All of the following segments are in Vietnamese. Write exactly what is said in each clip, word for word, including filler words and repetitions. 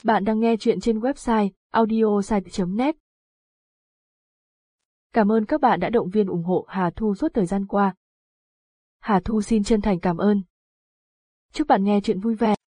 Bạn đang nghe chuyện trên website audiosite chấm net. Cảm ơn các bạn đã động viên ủng hộ Hà Thu suốt thời gian qua. Hà Thu xin chân thành cảm ơn. Chúc bạn nghe chuyện vui vẻ.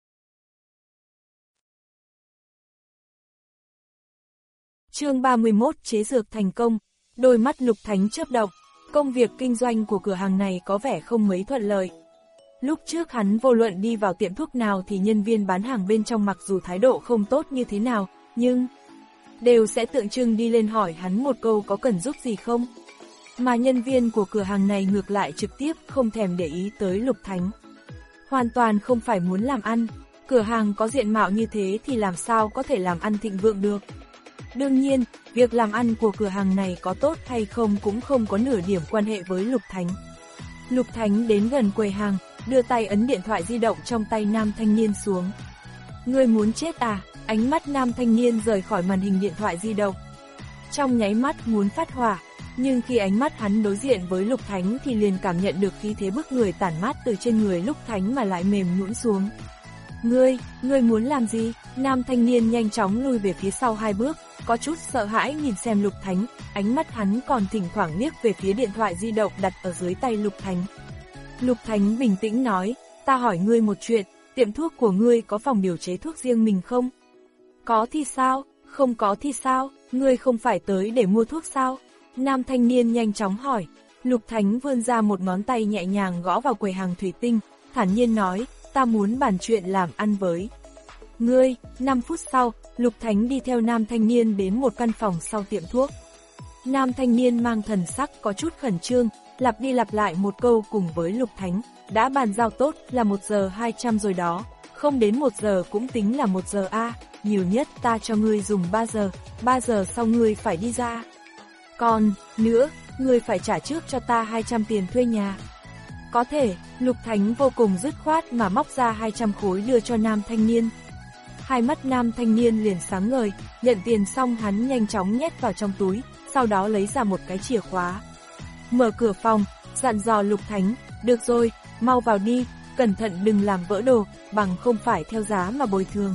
Chương ba mươi mốt Chế dược thành công. Đôi mắt Lục Thánh chớp động. Công việc kinh doanh của cửa hàng này có vẻ không mấy thuận lợi. Lúc trước hắn vô luận đi vào tiệm thuốc nào thì nhân viên bán hàng bên trong mặc dù thái độ không tốt như thế nào, nhưng đều sẽ tượng trưng đi lên hỏi hắn một câu có cần giúp gì không. Mà nhân viên của cửa hàng này ngược lại trực tiếp không thèm để ý tới Lục Thánh. Hoàn toàn không phải muốn làm ăn, cửa hàng có diện mạo như thế thì làm sao có thể làm ăn thịnh vượng được. Đương nhiên, việc làm ăn của cửa hàng này có tốt hay không cũng không có nửa điểm quan hệ với Lục Thánh. Lục Thánh đến gần quầy hàng, đưa tay ấn điện thoại di động trong tay nam thanh niên xuống. Ngươi muốn chết à? Ánh mắt nam thanh niên rời khỏi màn hình điện thoại di động. Trong nháy mắt muốn phát hỏa, nhưng khi ánh mắt hắn đối diện với Lục Thánh thì liền cảm nhận được khí thế bức người tản mát từ trên người Lục Thánh mà lại mềm nhũn xuống. Ngươi, ngươi muốn làm gì? Nam thanh niên nhanh chóng lui về phía sau hai bước, có chút sợ hãi nhìn xem Lục Thánh, ánh mắt hắn còn thỉnh thoảng liếc về phía điện thoại di động đặt ở dưới tay Lục Thánh. Lục Thánh bình tĩnh nói, ta hỏi ngươi một chuyện, tiệm thuốc của ngươi có phòng điều chế thuốc riêng mình không? Có thì sao, không có thì sao, ngươi không phải tới để mua thuốc sao? Nam thanh niên nhanh chóng hỏi. Lục Thánh vươn ra một ngón tay nhẹ nhàng gõ vào quầy hàng thủy tinh, thản nhiên nói, ta muốn bàn chuyện làm ăn với ngươi. Năm phút sau, Lục Thánh đi theo nam thanh niên đến một căn phòng sau tiệm thuốc. Nam thanh niên mang thần sắc có chút khẩn trương, lặp đi lặp lại một câu cùng với Lục Thánh, đã bàn giao tốt là một giờ hai trăm rồi đó, không đến một giờ cũng tính là một giờ a, à, nhiều nhất ta cho ngươi dùng ba giờ, ba giờ sau ngươi phải đi ra. Còn, nữa, ngươi phải trả trước cho ta hai trăm tiền thuê nhà. Có thể, Lục Thánh vô cùng dứt khoát mà móc ra hai trăm khối đưa cho nam thanh niên. Hai mắt nam thanh niên liền sáng ngời, nhận tiền xong hắn nhanh chóng nhét vào trong túi, sau đó lấy ra một cái chìa khóa. Mở cửa phòng, dặn dò Lục Thánh, được rồi, mau vào đi, cẩn thận đừng làm vỡ đồ, bằng không phải theo giá mà bồi thường.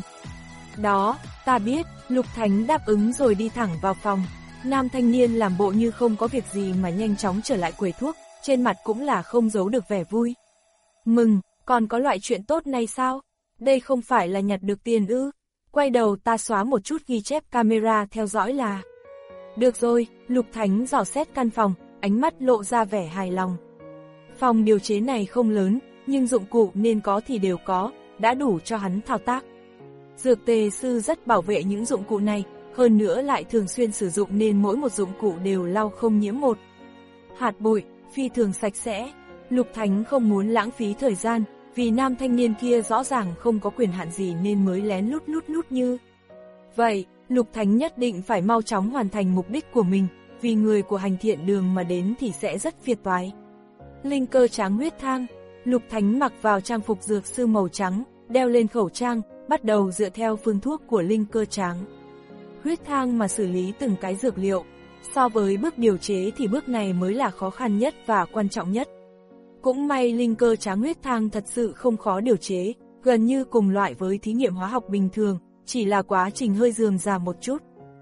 Đó, ta biết, Lục Thánh đáp ứng rồi đi thẳng vào phòng. Nam thanh niên làm bộ như không có việc gì mà nhanh chóng trở lại quầy thuốc, trên mặt cũng là không giấu được vẻ vui. Mừng, còn có loại chuyện tốt này sao? Đây không phải là nhặt được tiền ư? Quay đầu ta xóa một chút ghi chép camera theo dõi là. Được rồi, Lục Thánh dò xét căn phòng, ánh mắt lộ ra vẻ hài lòng. Phòng điều chế này không lớn, nhưng dụng cụ nên có thì đều có, đã đủ cho hắn thao tác. Dược tề sư rất bảo vệ những dụng cụ này, hơn nữa lại thường xuyên sử dụng nên mỗi một dụng cụ đều lau không nhiễm một hạt bụi, phi thường sạch sẽ. Lục Thánh không muốn lãng phí thời gian, vì nam thanh niên kia rõ ràng không có quyền hạn gì nên mới lén lút lút lút như vậy. Lục Thánh nhất định phải mau chóng hoàn thành mục đích của mình, vì người của hành thiện đường mà đến thì sẽ rất phiền toái. Linh cơ tráng huyết thang. Lục Thánh mặc vào trang phục dược sư màu trắng, đeo lên khẩu trang, bắt đầu dựa theo phương thuốc của linh cơ tráng huyết thang mà xử lý từng cái dược liệu. So với bước điều chế thì bước này mới là khó khăn nhất và quan trọng nhất. Cũng may linh cơ tráng huyết thang thật sự không khó điều chế, gần như cùng loại với thí nghiệm hóa học bình thường, chỉ là quá trình hơi rườm rà một chút.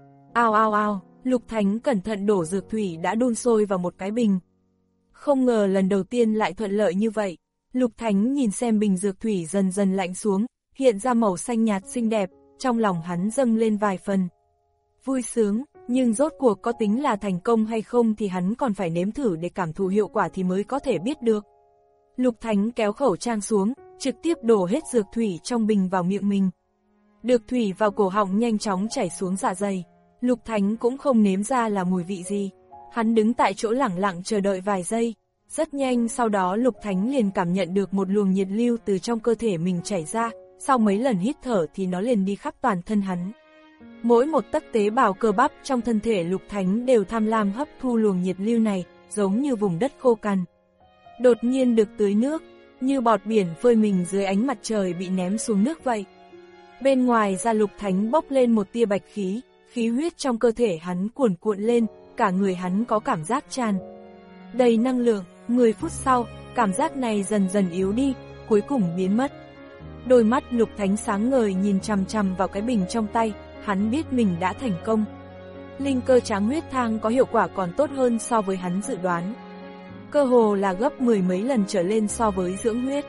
Ao ao ao, Lục Thánh cẩn thận đổ dược thủy đã đun sôi vào một cái bình. Không ngờ lần đầu tiên lại thuận lợi như vậy. Lục Thánh nhìn xem bình dược thủy dần dần lạnh xuống, hiện ra màu xanh nhạt xinh đẹp, trong lòng hắn dâng lên vài phần vui sướng, nhưng rốt cuộc có tính là thành công hay không thì hắn còn phải nếm thử để cảm thụ hiệu quả thì mới có thể biết được. Lục Thánh kéo khẩu trang xuống, trực tiếp đổ hết dược thủy trong bình vào miệng mình. Được thủy vào cổ họng nhanh chóng chảy xuống dạ dày. Lục Thánh cũng không nếm ra là mùi vị gì. Hắn đứng tại chỗ lẳng lặng chờ đợi vài giây. Rất nhanh sau đó Lục Thánh liền cảm nhận được một luồng nhiệt lưu từ trong cơ thể mình chảy ra, sau mấy lần hít thở thì nó liền đi khắp toàn thân hắn. Mỗi một tấc tế bào cơ bắp trong thân thể Lục Thánh đều tham lam hấp thu luồng nhiệt lưu này, giống như vùng đất khô cằn đột nhiên được tưới nước, như bọt biển phơi mình dưới ánh mặt trời bị ném xuống nước vậy. Bên ngoài da Lục Thánh bốc lên một tia bạch khí, khí huyết trong cơ thể hắn cuồn cuộn lên, cả người hắn có cảm giác tràn đầy năng lượng. Mười phút sau, cảm giác này dần dần yếu đi, cuối cùng biến mất. Đôi mắt Lục Thánh sáng ngời nhìn chằm chằm vào cái bình trong tay, hắn biết mình đã thành công. Linh cơ tráng huyết thang có hiệu quả còn tốt hơn so với hắn dự đoán. Cơ hồ là gấp mười mấy lần trở lên so với dưỡng huyết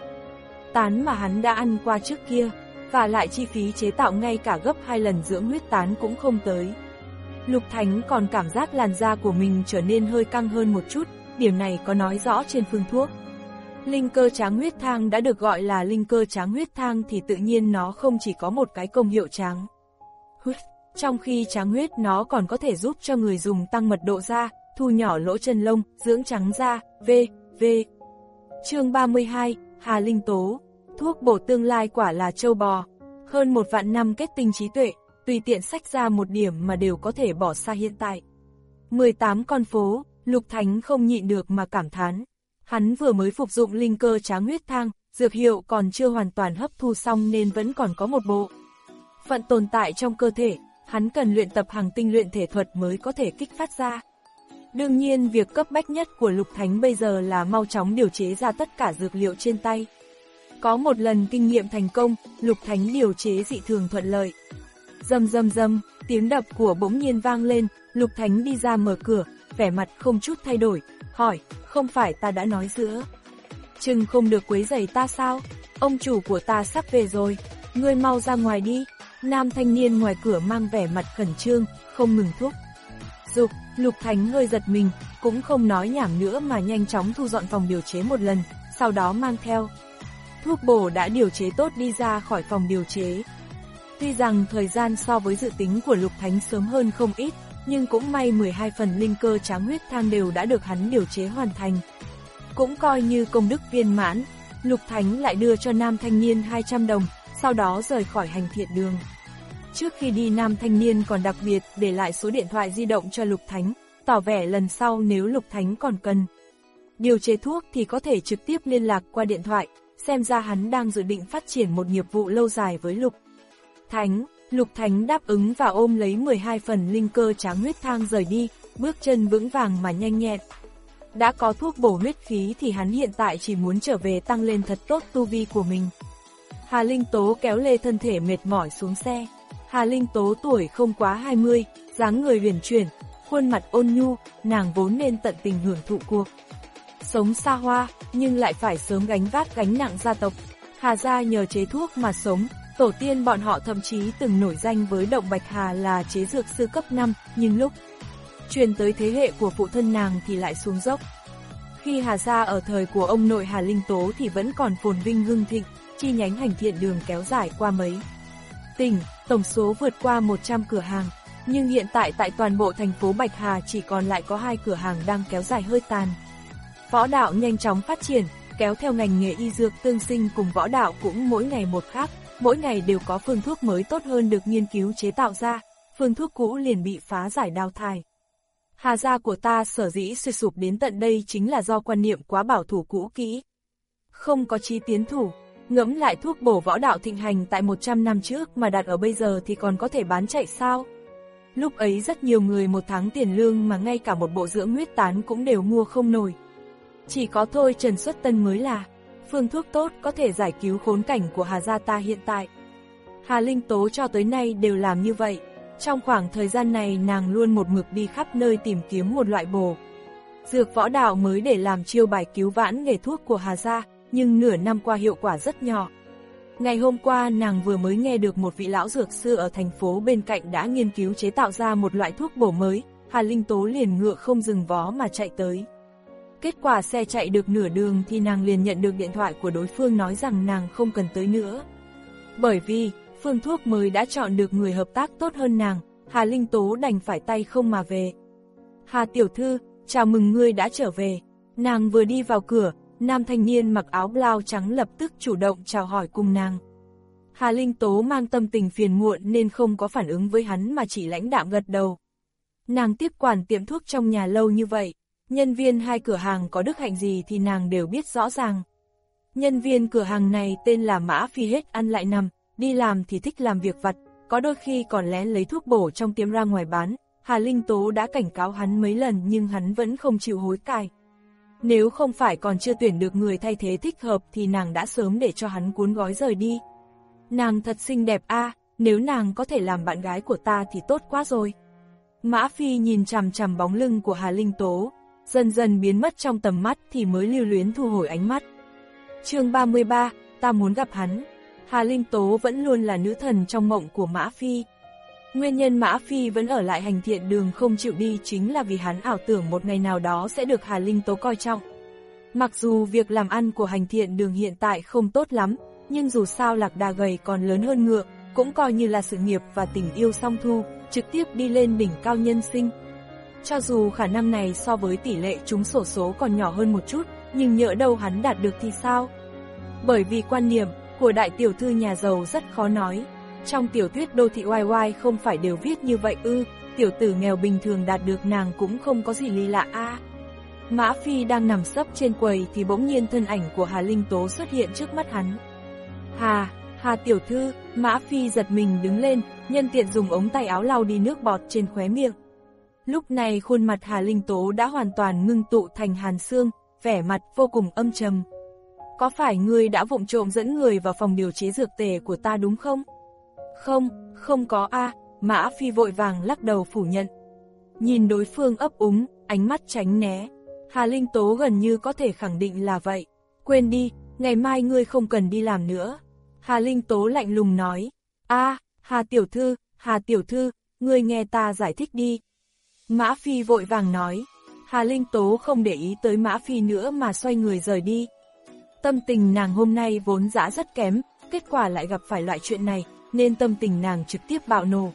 tán mà hắn đã ăn qua trước kia, và lại chi phí chế tạo ngay cả gấp hai lần dưỡng huyết tán cũng không tới. Lục Thánh còn cảm giác làn da của mình trở nên hơi căng hơn một chút, điểm này có nói rõ trên phương thuốc. Linh cơ tráng huyết thang đã được gọi là linh cơ tráng huyết thang thì tự nhiên nó không chỉ có một cái công hiệu tráng huyết, trong khi tráng huyết nó còn có thể giúp cho người dùng tăng mật độ da, thu nhỏ lỗ chân lông, dưỡng trắng da, vân vân. Chương ba mươi hai, Hà Linh Tố, thuốc bổ tương lai quả là trâu bò, hơn một vạn năm kết tinh trí tuệ, tùy tiện xách ra một điểm mà đều có thể bỏ xa hiện tại. mười tám con phố, Lục Thánh không nhịn được mà cảm thán. Hắn vừa mới phục dụng linh cơ tráng huyết thang, dược hiệu còn chưa hoàn toàn hấp thu xong nên vẫn còn có một bộ phận tồn tại trong cơ thể, hắn cần luyện tập hàng tinh luyện thể thuật mới có thể kích phát ra. Đương nhiên việc cấp bách nhất của Lục Thánh bây giờ là mau chóng điều chế ra tất cả dược liệu trên tay. Có một lần kinh nghiệm thành công, Lục Thánh điều chế dị thường thuận lợi. Rầm rầm rầm, tiếng đập của bỗng nhiên vang lên, Lục Thánh đi ra mở cửa, vẻ mặt không chút thay đổi, hỏi, không phải ta đã nói giữa chừng không được quấy rầy ta sao? Ông chủ của ta sắp về rồi, ngươi mau ra ngoài đi. Nam thanh niên ngoài cửa mang vẻ mặt khẩn trương, không ngừng thúc giục. Lục Thánh hơi giật mình, cũng không nói nhảm nữa mà nhanh chóng thu dọn phòng điều chế một lần, sau đó mang theo thuốc bổ đã điều chế tốt đi ra khỏi phòng điều chế. Tuy rằng thời gian so với dự tính của Lục Thánh sớm hơn không ít, nhưng cũng may mười hai phần linh cơ tráng huyết thang đều đã được hắn điều chế hoàn thành. Cũng coi như công đức viên mãn, Lục Thánh lại đưa cho nam thanh niên hai trăm đồng, sau đó rời khỏi hành thiện đường. Trước khi đi nam thanh niên còn đặc biệt để lại số điện thoại di động cho Lục Thánh, tỏ vẻ lần sau nếu Lục Thánh còn cần điều chế thuốc thì có thể trực tiếp liên lạc qua điện thoại, xem ra hắn đang dự định phát triển một nghiệp vụ lâu dài với Lục Thánh. Lục Thánh đáp ứng và ôm lấy mười hai phần linh cơ tráng huyết thang rời đi, bước chân vững vàng mà nhanh nhẹn. Đã có thuốc bổ huyết khí thì hắn hiện tại chỉ muốn trở về tăng lên thật tốt tu vi của mình. Hà Linh Tố kéo lê thân thể mệt mỏi xuống xe. Hà Linh Tố tuổi không quá hai mươi, dáng người huyền chuyển, khuôn mặt ôn nhu, nàng vốn nên tận tình hưởng thụ cuộc sống xa hoa, nhưng lại phải sớm gánh vác gánh nặng gia tộc. Hà gia nhờ chế thuốc mà sống, tổ tiên bọn họ thậm chí từng nổi danh với Động Bạch Hà là chế dược sư cấp năm, nhưng lúc truyền tới thế hệ của phụ thân nàng thì lại xuống dốc. Khi Hà gia ở thời của ông nội Hà Linh Tố thì vẫn còn phồn vinh hưng thịnh, chi nhánh hành thiện đường kéo dài qua mấy tỉnh, tổng số vượt qua một trăm cửa hàng, nhưng hiện tại tại toàn bộ thành phố Bạch Hà chỉ còn lại có hai cửa hàng đang kéo dài hơi tàn. Võ đạo nhanh chóng phát triển, kéo theo ngành nghề y dược tương sinh cùng võ đạo cũng mỗi ngày một khác, mỗi ngày đều có phương thuốc mới tốt hơn được nghiên cứu chế tạo ra, phương thuốc cũ liền bị phá giải đào thải. Hà gia của ta sở dĩ suy sụp đến tận đây chính là do quan niệm quá bảo thủ cũ kỹ, không có chí tiến thủ. Ngẫm lại thuốc bổ võ đạo thịnh hành tại một trăm năm trước mà đặt ở bây giờ thì còn có thể bán chạy sao? Lúc ấy rất nhiều người một tháng tiền lương mà ngay cả một bộ dưỡng huyết tán cũng đều mua không nổi. Chỉ có thôi Trần Xuất Tân mới là phương thuốc tốt có thể giải cứu khốn cảnh của Hà gia ta hiện tại. Hà Linh Tố cho tới nay đều làm như vậy. Trong khoảng thời gian này nàng luôn một mực đi khắp nơi tìm kiếm một loại bổ dược võ đạo mới để làm chiêu bài cứu vãn nghề thuốc của Hà gia, nhưng nửa năm qua hiệu quả rất nhỏ. Ngày hôm qua nàng vừa mới nghe được một vị lão dược sư ở thành phố bên cạnh đã nghiên cứu chế tạo ra một loại thuốc bổ mới, Hà Linh Tố liền ngựa không dừng vó mà chạy tới. Kết quả xe chạy được nửa đường thì nàng liền nhận được điện thoại của đối phương nói rằng nàng không cần tới nữa. Bởi vì, phương thuốc mới đã chọn được người hợp tác tốt hơn nàng, Hà Linh Tố đành phải tay không mà về. Hà tiểu thư, chào mừng ngươi đã trở về. Nàng vừa đi vào cửa, nam thanh niên mặc áo blau trắng lập tức chủ động chào hỏi cùng nàng. Hà Linh Tố mang tâm tình phiền muộn nên không có phản ứng với hắn mà chỉ lãnh đạm gật đầu. Nàng tiếp quản tiệm thuốc trong nhà lâu như vậy, nhân viên hai cửa hàng có đức hạnh gì thì nàng đều biết rõ ràng. Nhân viên cửa hàng này tên là Mã Phi hết ăn lại nằm, đi làm thì thích làm việc vặt, có đôi khi còn lén lấy thuốc bổ trong tiệm ra ngoài bán. Hà Linh Tố đã cảnh cáo hắn mấy lần nhưng hắn vẫn không chịu hối cải. Nếu không phải còn chưa tuyển được người thay thế thích hợp thì nàng đã sớm để cho hắn cuốn gói rời đi. Nàng thật xinh đẹp a, nếu nàng có thể làm bạn gái của ta thì tốt quá rồi. Mã Phi nhìn chằm chằm bóng lưng của Hà Linh Tố, dần dần biến mất trong tầm mắt thì mới lưu luyến thu hồi ánh mắt. Chương ba mươi ba, ta muốn gặp hắn. Hà Linh Tố vẫn luôn là nữ thần trong mộng của Mã Phi. Nguyên nhân Mã Phi vẫn ở lại Hành Thiện Đường không chịu đi chính là vì hắn ảo tưởng một ngày nào đó sẽ được Hà Linh Tố coi trọng. Mặc dù việc làm ăn của Hành Thiện Đường hiện tại không tốt lắm, nhưng dù sao lạc đà gầy còn lớn hơn ngựa, cũng coi như là sự nghiệp và tình yêu song thu, trực tiếp đi lên đỉnh cao nhân sinh. Cho dù khả năng này so với tỷ lệ trúng xổ số còn nhỏ hơn một chút, nhưng nhỡ đâu hắn đạt được thì sao? Bởi vì quan niệm của đại tiểu thư nhà giàu rất khó nói. Trong tiểu thuyết đô thị oai oai không phải đều viết như vậy ư, tiểu tử nghèo bình thường đạt được nàng cũng không có gì ly lạ a. À. Mã Phi đang nằm sấp trên quầy thì bỗng nhiên thân ảnh của Hà Linh Tố xuất hiện trước mắt hắn. Hà, Hà tiểu thư, Mã Phi giật mình đứng lên, nhân tiện dùng ống tay áo lau đi nước bọt trên khóe miệng. Lúc này khuôn mặt Hà Linh Tố đã hoàn toàn ngưng tụ thành hàn xương, vẻ mặt vô cùng âm trầm. Có phải ngươi đã vụng trộm dẫn người vào phòng điều chế dược tề của ta đúng không? Không, không có a. À, Mã Phi vội vàng lắc đầu phủ nhận. Nhìn đối phương ấp úng, ánh mắt tránh né. Hà Linh Tố gần như có thể khẳng định là vậy. Quên đi, ngày mai ngươi không cần đi làm nữa. Hà Linh Tố lạnh lùng nói. A, à, Hà tiểu thư, Hà tiểu thư, ngươi nghe ta giải thích đi. Mã Phi vội vàng nói. Hà Linh Tố không để ý tới Mã Phi nữa mà xoay người rời đi. Tâm tình nàng hôm nay vốn dã rất kém, kết quả lại gặp phải loại chuyện này, nên tâm tình nàng trực tiếp bạo nổ.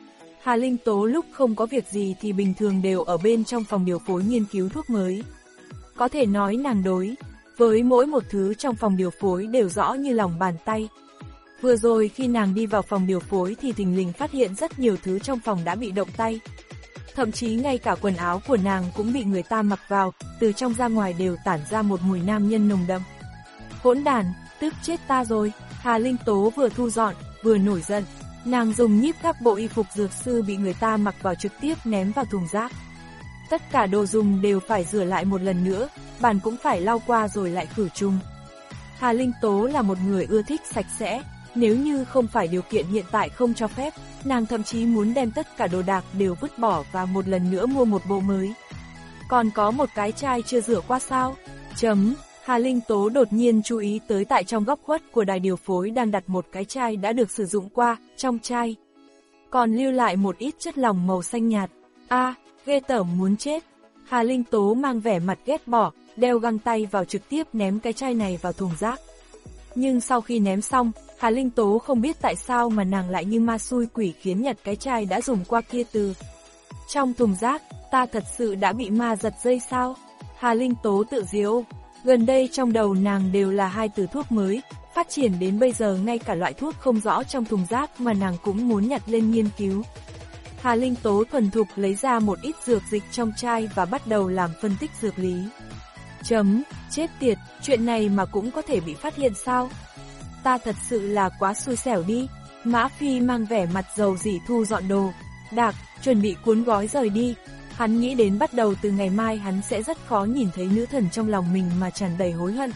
Hà Linh Tố lúc không có việc gì thì bình thường đều ở bên trong phòng điều phối nghiên cứu thuốc mới. Có thể nói nàng đối với mỗi một thứ trong phòng điều phối đều rõ như lòng bàn tay. Vừa rồi khi nàng đi vào phòng điều phối thì thình lình phát hiện rất nhiều thứ trong phòng đã bị động tay. Thậm chí ngay cả quần áo của nàng cũng bị người ta mặc vào, từ trong ra ngoài đều tản ra một mùi nam nhân nồng đậm. Hỗn đàn, tức chết ta rồi. Hà Linh Tố vừa thu dọn, vừa nổi giận. Nàng dùng nhíp các bộ y phục dược sư bị người ta mặc vào trực tiếp ném vào thùng rác. Tất cả đồ dùng đều phải rửa lại một lần nữa, bàn cũng phải lau qua rồi lại khử trùng. Hà Linh Tố là một người ưa thích sạch sẽ, nếu như không phải điều kiện hiện tại không cho phép, nàng thậm chí muốn đem tất cả đồ đạc đều vứt bỏ và một lần nữa mua một bộ mới. Còn có một cái chai chưa rửa qua sao? Chấm. Hà Linh Tố đột nhiên chú ý tới tại trong góc khuất của đài điều phối đang đặt một cái chai đã được sử dụng qua, trong chai còn lưu lại một ít chất lỏng màu xanh nhạt. A, à, ghê tởm muốn chết. Hà Linh Tố mang vẻ mặt ghét bỏ, đeo găng tay vào trực tiếp ném cái chai này vào thùng rác. Nhưng sau khi ném xong, Hà Linh Tố không biết tại sao mà nàng lại như ma xui quỷ khiến nhặt cái chai đã dùng qua kia từ trong thùng rác. Ta thật sự đã bị ma giật dây sao? Hà Linh Tố tự giễu. Gần đây trong đầu nàng đều là hai từ thuốc mới, phát triển đến bây giờ ngay cả loại thuốc không rõ trong thùng rác mà nàng cũng muốn nhặt lên nghiên cứu. Hà Linh Tố thuần thục lấy ra một ít dược dịch trong chai và bắt đầu làm phân tích dược lý. Chấm, chết tiệt, chuyện này mà cũng có thể bị phát hiện sao? Ta thật sự là quá xui xẻo đi. Mã Phi mang vẻ mặt dầu dĩ thu dọn đồ đạc, chuẩn bị cuốn gói rời đi. Hắn nghĩ đến bắt đầu từ ngày mai hắn sẽ rất khó nhìn thấy nữ thần trong lòng mình mà tràn đầy hối hận.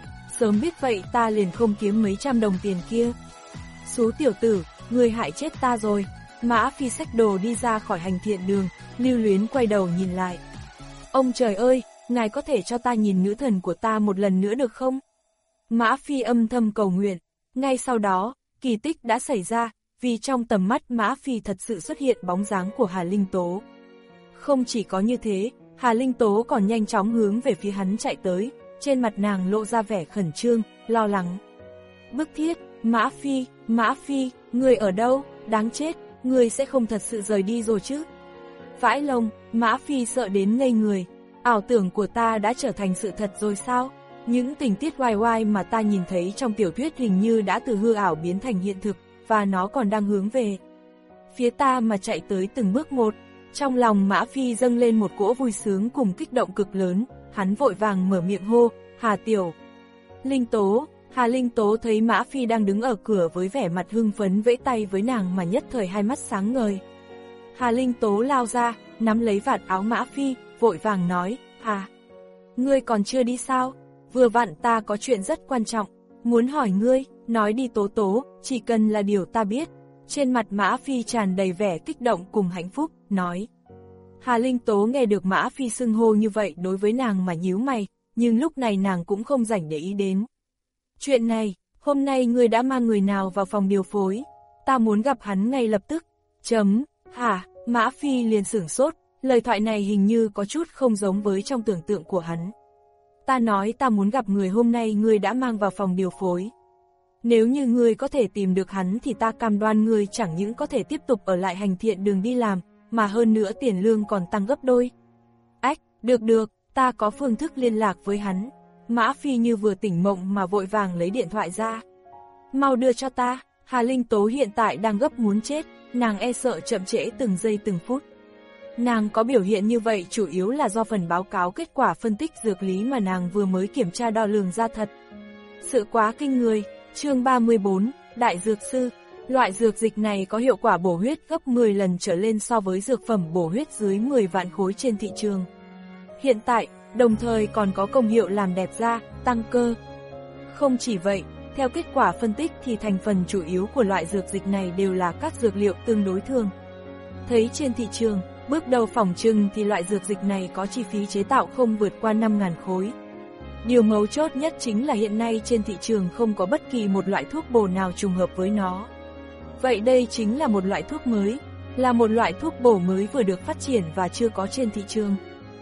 Sớm biết vậy ta liền không kiếm mấy trăm đồng tiền kia. Số tiểu tử, người hại chết ta rồi. Mã Phi xách đồ đi ra khỏi Hành Thiện Đường, lưu luyến quay đầu nhìn lại. Ông trời ơi, ngài có thể cho ta nhìn nữ thần của ta một lần nữa được không? Mã Phi âm thầm cầu nguyện. Ngay sau đó, kỳ tích đã xảy ra, vì trong tầm mắt Mã Phi thật sự xuất hiện bóng dáng của Hà Linh Tố. Không chỉ có như thế, Hà Linh Tố còn nhanh chóng hướng về phía hắn chạy tới, trên mặt nàng lộ ra vẻ khẩn trương, lo lắng. Bức thiết, Mã Phi, Mã Phi, người ở đâu, đáng chết, người sẽ không thật sự rời đi rồi chứ? Vãi lông, Mã Phi sợ đến ngây người, ảo tưởng của ta đã trở thành sự thật rồi sao? Những tình tiết oai oai mà ta nhìn thấy trong tiểu thuyết hình như đã từ hư ảo biến thành hiện thực, và nó còn đang hướng về phía ta mà chạy tới từng bước một. Trong lòng Mã Phi dâng lên một cỗ vui sướng cùng kích động cực lớn, hắn vội vàng mở miệng hô, Hà tiểu Linh Tố. Hà Linh Tố thấy Mã Phi đang đứng ở cửa với vẻ mặt hưng phấn vẫy tay với nàng mà nhất thời hai mắt sáng ngời. Hà Linh Tố lao ra, nắm lấy vạt áo Mã Phi, vội vàng nói, Hà, ngươi còn chưa đi sao? Vừa vặn ta có chuyện rất quan trọng, muốn hỏi ngươi. Nói đi Tố Tố, chỉ cần là điều ta biết. Trên mặt Mã Phi tràn đầy vẻ kích động cùng hạnh phúc, nói. Hà Linh Tố nghe được Mã Phi xưng hô như vậy đối với nàng mà nhíu mày, nhưng lúc này nàng cũng không rảnh để ý đến. Chuyện này, hôm nay ngươi đã mang người nào vào phòng điều phối? Ta muốn gặp hắn ngay lập tức. Chấm, hả, Mã Phi liền sửng sốt, lời thoại này hình như có chút không giống với trong tưởng tượng của hắn. Ta nói ta muốn gặp người hôm nay ngươi đã mang vào phòng điều phối. Nếu như ngươi có thể tìm được hắn thì ta cam đoan ngươi chẳng những có thể tiếp tục ở lại hành thiện đường đi làm, mà hơn nữa tiền lương còn tăng gấp đôi. Ách, được được, ta có phương thức liên lạc với hắn. Mã Phi như vừa tỉnh mộng mà vội vàng lấy điện thoại ra. Mau đưa cho ta, Hà Linh Tố hiện tại đang gấp muốn chết, nàng e sợ chậm trễ từng giây từng phút. Nàng có biểu hiện như vậy chủ yếu là do phần báo cáo kết quả phân tích dược lý mà nàng vừa mới kiểm tra đo lường ra thật. Sự quá kinh người. Chương ba mươi bốn, Đại Dược Sư. Loại dược dịch này có hiệu quả bổ huyết gấp mười lần trở lên so với dược phẩm bổ huyết dưới mười vạn khối trên thị trường. Hiện tại, đồng thời còn có công hiệu làm đẹp da, tăng cơ. Không chỉ vậy, theo kết quả phân tích thì thành phần chủ yếu của loại dược dịch này đều là các dược liệu tương đối thường. Thấy trên thị trường, bước đầu phỏng chừng thì loại dược dịch này có chi phí chế tạo không vượt qua năm nghìn khối. Điều mấu chốt nhất chính là hiện nay trên thị trường không có bất kỳ một loại thuốc bổ nào trùng hợp với nó. Vậy đây chính là một loại thuốc mới, là một loại thuốc bổ mới vừa được phát triển và chưa có trên thị trường.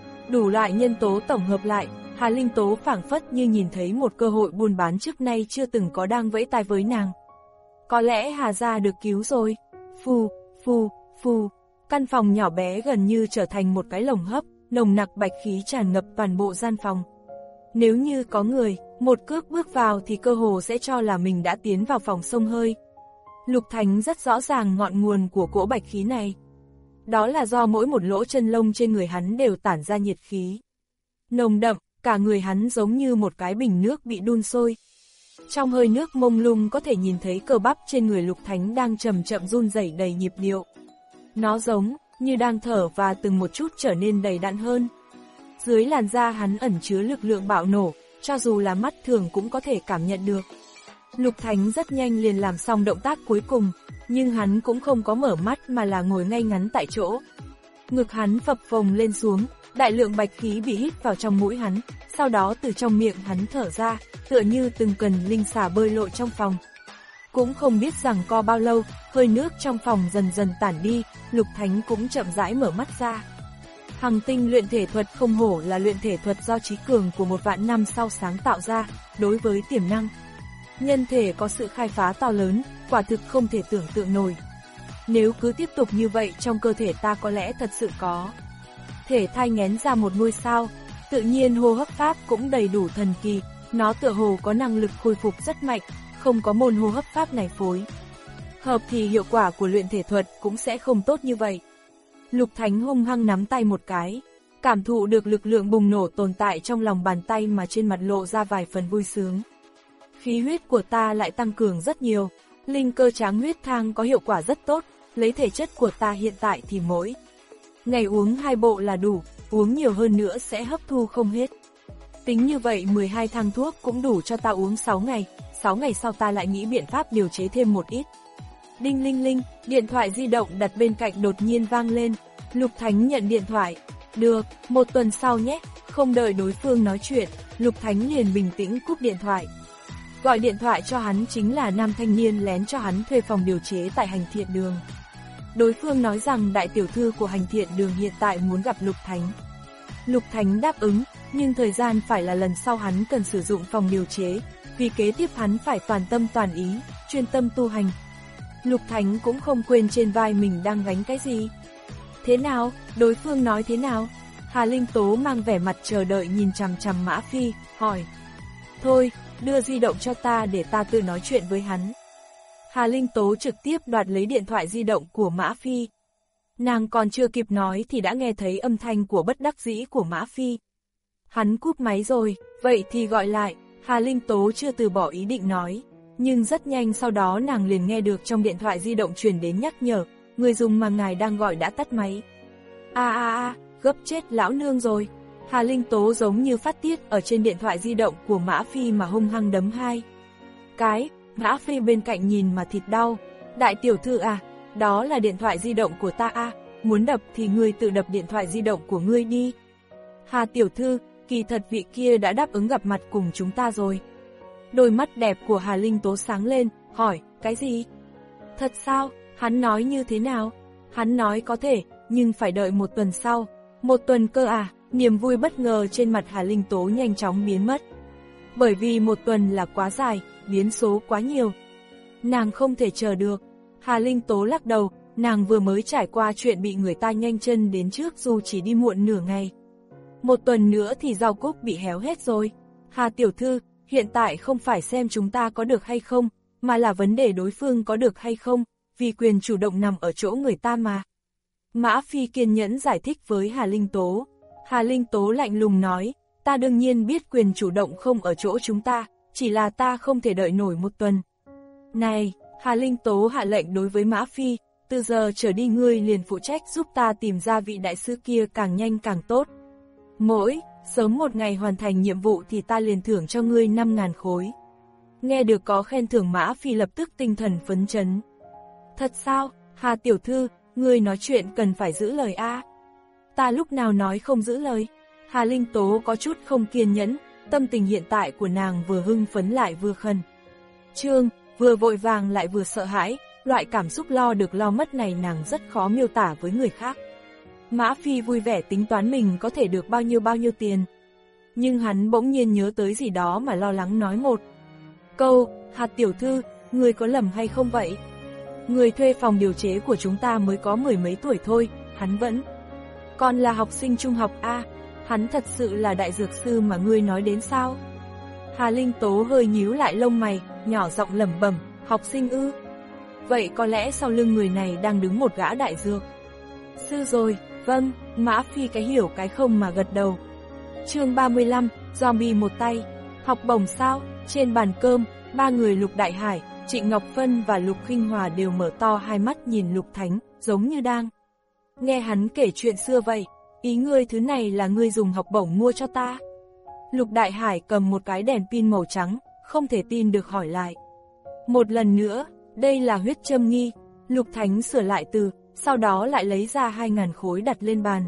Đủ loại nhân tố tổng hợp lại, Hà Linh Tố phảng phất như nhìn thấy một cơ hội buôn bán trước nay chưa từng có đang vẫy tay với nàng. Có lẽ Hà gia được cứu rồi. Phù, phù, phù. Căn phòng nhỏ bé gần như trở thành một cái lồng hấp, nồng nặc bạch khí tràn ngập toàn bộ gian phòng. Nếu như có người, một cước bước vào thì cơ hồ sẽ cho là mình đã tiến vào phòng xông hơi. Lục Thánh rất rõ ràng ngọn nguồn của cỗ bạch khí này. Đó là do mỗi một lỗ chân lông trên người hắn đều tản ra nhiệt khí. Nồng đậm, cả người hắn giống như một cái bình nước bị đun sôi. Trong hơi nước mông lung có thể nhìn thấy cơ bắp trên người Lục Thánh đang chậm chậm run rẩy đầy nhịp điệu. Nó giống như đang thở và từng một chút trở nên đầy đặn hơn. Dưới làn da hắn ẩn chứa lực lượng bạo nổ, cho dù là mắt thường cũng có thể cảm nhận được. Lục Thánh rất nhanh liền làm xong động tác cuối cùng, nhưng hắn cũng không có mở mắt mà là ngồi ngay ngắn tại chỗ. Ngực hắn phập phồng lên xuống, đại lượng bạch khí bị hít vào trong mũi hắn, sau đó từ trong miệng hắn thở ra, tựa như từng cần linh xà bơi lội trong phòng. Cũng không biết rằng co bao lâu, hơi nước trong phòng dần dần tản đi, Lục Thánh cũng chậm rãi mở mắt ra. Hằng tinh luyện thể thuật không hổ là luyện thể thuật do trí cường của một vạn năm sau sáng tạo ra, đối với tiềm năng. Nhân thể có sự khai phá to lớn, quả thực không thể tưởng tượng nổi. Nếu cứ tiếp tục như vậy trong cơ thể ta có lẽ thật sự có thể thai nghén ra một ngôi sao. Tự nhiên hô hấp pháp cũng đầy đủ thần kỳ, nó tựa hồ có năng lực khôi phục rất mạnh, không có môn hô hấp pháp này phối hợp thì hiệu quả của luyện thể thuật cũng sẽ không tốt như vậy. Lục Thánh hung hăng nắm tay một cái, cảm thụ được lực lượng bùng nổ tồn tại trong lòng bàn tay mà trên mặt lộ ra vài phần vui sướng. Khí huyết của ta lại tăng cường rất nhiều, linh cơ tráng huyết thang có hiệu quả rất tốt, lấy thể chất của ta hiện tại thì mỗi ngày uống hai bộ là đủ, uống nhiều hơn nữa sẽ hấp thu không hết. Tính như vậy mười hai thang thuốc cũng đủ cho ta uống sáu ngày, sáu ngày sau ta lại nghĩ biện pháp điều chế thêm một ít. Đinh linh linh, điện thoại di động đặt bên cạnh đột nhiên vang lên, Lục Thánh nhận điện thoại. Được, một tuần sau nhé, không đợi đối phương nói chuyện, Lục Thánh liền bình tĩnh cúp điện thoại. Gọi điện thoại cho hắn chính là nam thanh niên lén cho hắn thuê phòng điều chế tại hành thiện đường. Đối phương nói rằng đại tiểu thư của hành thiện đường hiện tại muốn gặp Lục Thánh. Lục Thánh đáp ứng, nhưng thời gian phải là lần sau hắn cần sử dụng phòng điều chế, vì kế tiếp hắn phải toàn tâm toàn ý, chuyên tâm tu hành. Lục Thánh cũng không quên trên vai mình đang gánh cái gì. Thế nào, đối phương nói thế nào? Hà Linh Tố mang vẻ mặt chờ đợi nhìn chằm chằm Mã Phi, hỏi. Thôi, đưa di động cho ta để ta tự nói chuyện với hắn. Hà Linh Tố trực tiếp đoạt lấy điện thoại di động của Mã Phi. Nàng còn chưa kịp nói thì đã nghe thấy âm thanh của bất đắc dĩ của Mã Phi. Hắn cúp máy rồi, vậy thì gọi lại. Hà Linh Tố chưa từ bỏ ý định nói, nhưng rất nhanh sau đó nàng liền nghe được trong điện thoại di động truyền đến nhắc nhở, người dùng mà ngài đang gọi đã tắt máy. A a a, gấp chết lão nương rồi. Hà Linh Tố giống như phát tiết ở trên điện thoại di động của Mã Phi mà hung hăng đấm hai cái. Mã Phi bên cạnh nhìn mà thịt đau. Đại tiểu thư à, đó là điện thoại di động của ta à, muốn đập thì ngươi tự đập điện thoại di động của ngươi đi. Hà tiểu thư, kỳ thật vị kia đã đáp ứng gặp mặt cùng chúng ta rồi. Đôi mắt đẹp của Hà Linh Tố sáng lên, hỏi, cái gì? Thật sao? Hắn nói như thế nào? Hắn nói có thể, nhưng phải đợi một tuần sau. Một tuần cơ à? Niềm vui bất ngờ trên mặt Hà Linh Tố nhanh chóng biến mất. Bởi vì một tuần là quá dài, biến số quá nhiều. Nàng không thể chờ được. Hà Linh Tố lắc đầu, nàng vừa mới trải qua chuyện bị người ta nhanh chân đến trước dù chỉ đi muộn nửa ngày. Một tuần nữa thì rau cúc bị héo hết rồi. Hà tiểu thư, hiện tại không phải xem chúng ta có được hay không, mà là vấn đề đối phương có được hay không, vì quyền chủ động nằm ở chỗ người ta mà. Mã Phi kiên nhẫn giải thích với Hà Linh Tố. Hà Linh Tố lạnh lùng nói, ta đương nhiên biết quyền chủ động không ở chỗ chúng ta, chỉ là ta không thể đợi nổi một tuần. Này, Hà Linh Tố hạ lệnh đối với Mã Phi, từ giờ trở đi ngươi liền phụ trách giúp ta tìm ra vị đại sư kia càng nhanh càng tốt. Mỗi, sớm một ngày hoàn thành nhiệm vụ thì ta liền thưởng cho ngươi năm ngàn khối. Nghe được có khen thưởng Mã Phi lập tức tinh thần phấn chấn. Thật sao, Hà tiểu thư, ngươi nói chuyện cần phải giữ lời a. Ta lúc nào nói không giữ lời? Hà Linh Tố có chút không kiên nhẫn, tâm tình hiện tại của nàng vừa hưng phấn lại vừa khẩn trương, vừa vội vàng lại vừa sợ hãi, loại cảm xúc lo được lo mất này nàng rất khó miêu tả với người khác. Mã Phi vui vẻ tính toán mình có thể được bao nhiêu bao nhiêu tiền. Nhưng hắn bỗng nhiên nhớ tới gì đó mà lo lắng nói một câu, Hà tiểu thư, người có lầm hay không vậy? Người thuê phòng điều chế của chúng ta mới có mười mấy tuổi thôi, hắn vẫn còn là học sinh trung học a. Hắn thật sự là đại dược sư mà ngươi nói đến sao? Hà Linh Tố hơi nhíu lại lông mày, nhỏ giọng lẩm bẩm, học sinh ư? Vậy có lẽ sau lưng người này đang đứng một gã đại dược sư rồi. Vâng, Mã Phi cái hiểu cái không mà gật đầu. Chương ba mươi lăm, zombie một tay. Học bổng sao? Trên bàn cơm, ba người Lục Đại Hải, Trịnh Ngọc Phân và Lục Khinh Hòa đều mở to hai mắt nhìn Lục Thánh, giống như đang nghe hắn kể chuyện xưa vậy. Ý ngươi thứ này là ngươi dùng học bổng mua cho ta? Lục Đại Hải cầm một cái đèn pin màu trắng, không thể tin được hỏi lại. Một lần nữa, đây là huyết châm nghi. Lục Thánh sửa lại từ, sau đó lại lấy ra hai ngàn khối đặt lên bàn.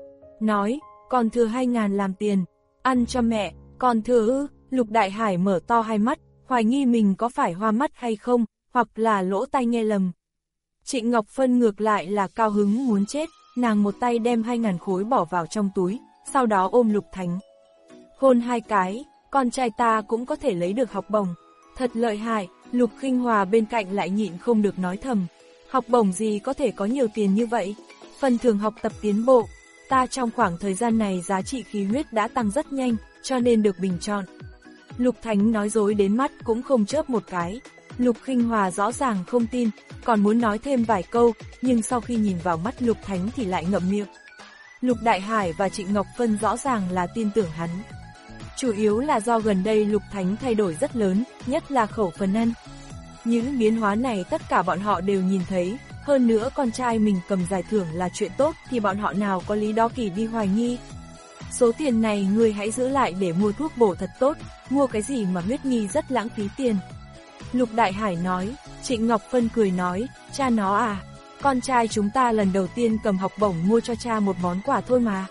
Nói, còn thừa hai ngàn làm tiền, ăn cho mẹ, còn thừa ư? Lục Đại Hải mở to hai mắt, hoài nghi mình có phải hoa mắt hay không, hoặc là lỗ tai nghe lầm. Trịnh Ngọc Phân ngược lại là cao hứng muốn chết, nàng một tay đem hai ngàn khối bỏ vào trong túi, sau đó ôm Lục Thánh. Hôn hai cái, con trai ta cũng có thể lấy được học bổng. Thật lợi hại. Lục Khinh Hòa bên cạnh lại nhịn không được nói thầm. Học bổng gì có thể có nhiều tiền như vậy? Phần thưởng học tập tiến bộ. Ta trong khoảng thời gian này giá trị khí huyết đã tăng rất nhanh, cho nên được bình chọn. Lục Thánh nói dối đến mắt cũng không chớp một cái. Lục Khinh Hòa rõ ràng không tin, còn muốn nói thêm vài câu, nhưng sau khi nhìn vào mắt Lục Thánh thì lại ngậm miệng. Lục Đại Hải và Trịnh Ngọc Phân rõ ràng là tin tưởng hắn. Chủ yếu là do gần đây Lục Thánh thay đổi rất lớn, nhất là khẩu phần ăn. Những biến hóa này tất cả bọn họ đều nhìn thấy, hơn nữa con trai mình cầm giải thưởng là chuyện tốt thì bọn họ nào có lý đó kỳ đi hoài nghi. Số tiền này ngươi hãy giữ lại để mua thuốc bổ thật tốt, mua cái gì mà huyết nghi rất lãng phí tiền. Lục Đại Hải nói. Trịnh Ngọc Phân cười nói, cha nó à, con trai chúng ta lần đầu tiên cầm học bổng mua cho cha một món quà thôi mà.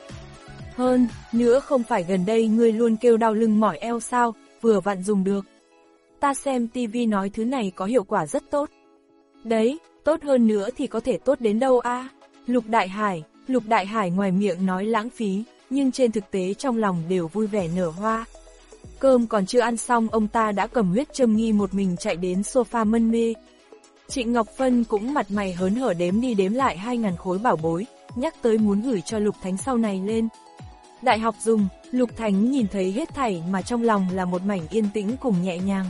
Hơn nữa không phải gần đây ngươi luôn kêu đau lưng mỏi eo sao, vừa vặn dùng được. Ta xem tivi nói thứ này có hiệu quả rất tốt. Đấy, tốt hơn nữa thì có thể tốt đến đâu a? À? Lục Đại Hải, Lục Đại Hải ngoài miệng nói lãng phí, nhưng trên thực tế trong lòng đều vui vẻ nở hoa. Cơm còn chưa ăn xong ông ta đã cầm huyết châm nghi một mình chạy đến sofa mân mê. Trịnh Ngọc Phân cũng mặt mày hớn hở đếm đi đếm lại hai ngàn khối bảo bối, nhắc tới muốn gửi cho Lục Thánh sau này lên đại học dùng. Lục Thánh nhìn thấy hết thảy mà trong lòng là một mảnh yên tĩnh cùng nhẹ nhàng.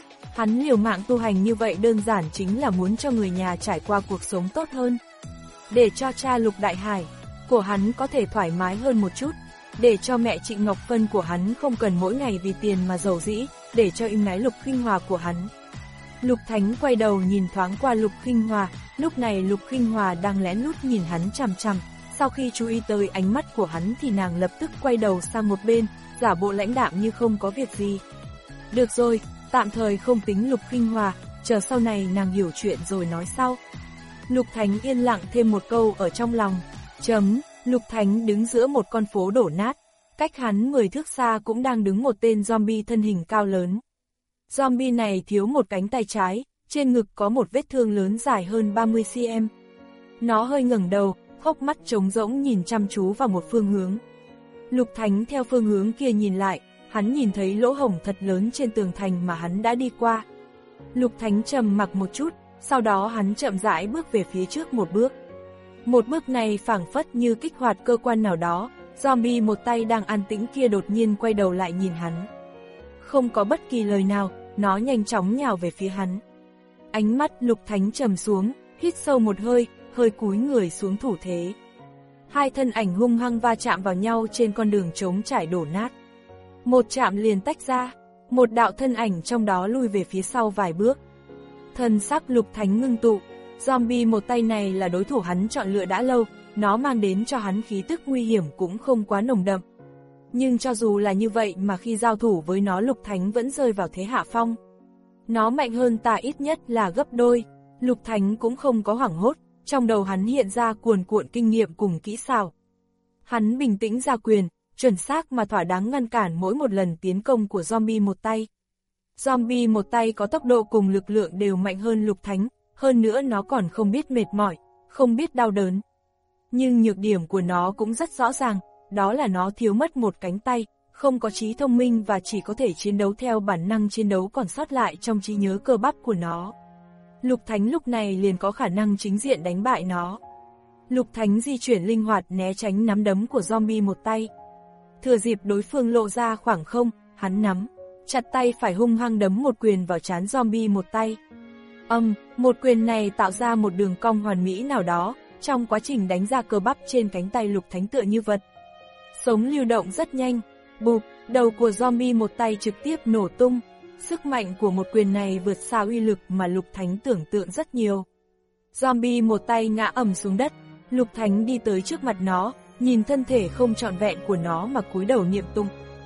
Hắn liều mạng tu hành như vậy đơn giản chính là muốn cho người nhà trải qua cuộc sống tốt hơn. Để cho cha Lục Đại Hải của hắn có thể thoải mái hơn một chút. Để cho mẹ Trịnh Ngọc Phân của hắn không cần mỗi ngày vì tiền mà giàu dĩ, để cho im ái Lục Khinh Hòa của hắn. Lục Thánh quay đầu nhìn thoáng qua Lục Khinh Hòa, lúc này Lục Khinh Hòa đang lén lút nhìn hắn chằm chằm. Sau khi chú ý tới ánh mắt của hắn thì nàng lập tức quay đầu sang một bên, giả bộ lãnh đạm như không có việc gì. Được rồi, Tạm thời không tính Lục Khinh Hòa, chờ sau này nàng hiểu chuyện rồi nói sau. Lục Thánh yên lặng thêm một câu ở trong lòng. Chấm, Lục Thánh đứng giữa một con phố đổ nát. Cách hắn mười thước xa cũng đang đứng một tên zombie thân hình cao lớn. Zombie này thiếu một cánh tay trái, trên ngực có một vết thương lớn dài hơn ba mươi xăng-ti-mét. Nó hơi ngẩng đầu, hốc mắt trống rỗng nhìn chăm chú vào một phương hướng. Lục Thánh theo phương hướng kia nhìn lại, hắn nhìn thấy lỗ hổng thật lớn trên tường thành mà hắn đã đi qua. Lục Thánh trầm mặc một chút, sau đó hắn chậm rãi bước về phía trước một bước. Một bước này phảng phất như kích hoạt cơ quan nào đó, zombie một tay đang an tĩnh kia đột nhiên quay đầu lại nhìn hắn. Không có bất kỳ lời nào, nó nhanh chóng nhào về phía hắn. Ánh mắt Lục Thánh trầm xuống, hít sâu một hơi, hơi cúi người xuống thủ thế. Hai thân ảnh hung hăng va chạm vào nhau trên con đường trống trải đổ nát. Một chạm liền tách ra, một đạo thân ảnh trong đó lui về phía sau vài bước. Thần sắc Lục Thánh ngưng tụ, zombie một tay này là đối thủ hắn chọn lựa đã lâu, nó mang đến cho hắn khí tức nguy hiểm cũng không quá nồng đậm. Nhưng cho dù là như vậy mà khi giao thủ với nó Lục Thánh vẫn rơi vào thế hạ phong. Nó mạnh hơn ta ít nhất là gấp đôi, Lục Thánh cũng không có hoảng hốt, trong đầu hắn hiện ra cuồn cuộn kinh nghiệm cùng kỹ xảo. Hắn bình tĩnh ra quyền, chuẩn xác mà thỏa đáng ngăn cản mỗi một lần tiến công của zombie một tay. Zombie một tay có tốc độ cùng lực lượng đều mạnh hơn Lục Thánh, hơn nữa nó còn không biết mệt mỏi, không biết đau đớn. Nhưng nhược điểm của nó cũng rất rõ ràng, đó là nó thiếu mất một cánh tay, không có trí thông minh và chỉ có thể chiến đấu theo bản năng chiến đấu còn sót lại trong trí nhớ cơ bắp của nó. Lục Thánh lúc này liền có khả năng chính diện đánh bại nó. Lục Thánh di chuyển linh hoạt né tránh nắm đấm của zombie một tay. Thừa dịp đối phương lộ ra khoảng không, hắn nắm chặt tay phải hung hăng đấm một quyền vào trán zombie một tay. Âm, một quyền này tạo ra một đường cong hoàn mỹ nào đó, trong quá trình đánh ra cơ bắp trên cánh tay Lục Thánh tựa như vật sống lưu động rất nhanh. Bụp, đầu của zombie một tay trực tiếp nổ tung. Sức mạnh của một quyền này vượt xa uy lực mà Lục Thánh tưởng tượng rất nhiều. Zombie một tay ngã ầm xuống đất, Lục Thánh đi tới trước mặt nó, nhìn thân thể không trọn vẹn của nó mà cúi đầu niệm tụng.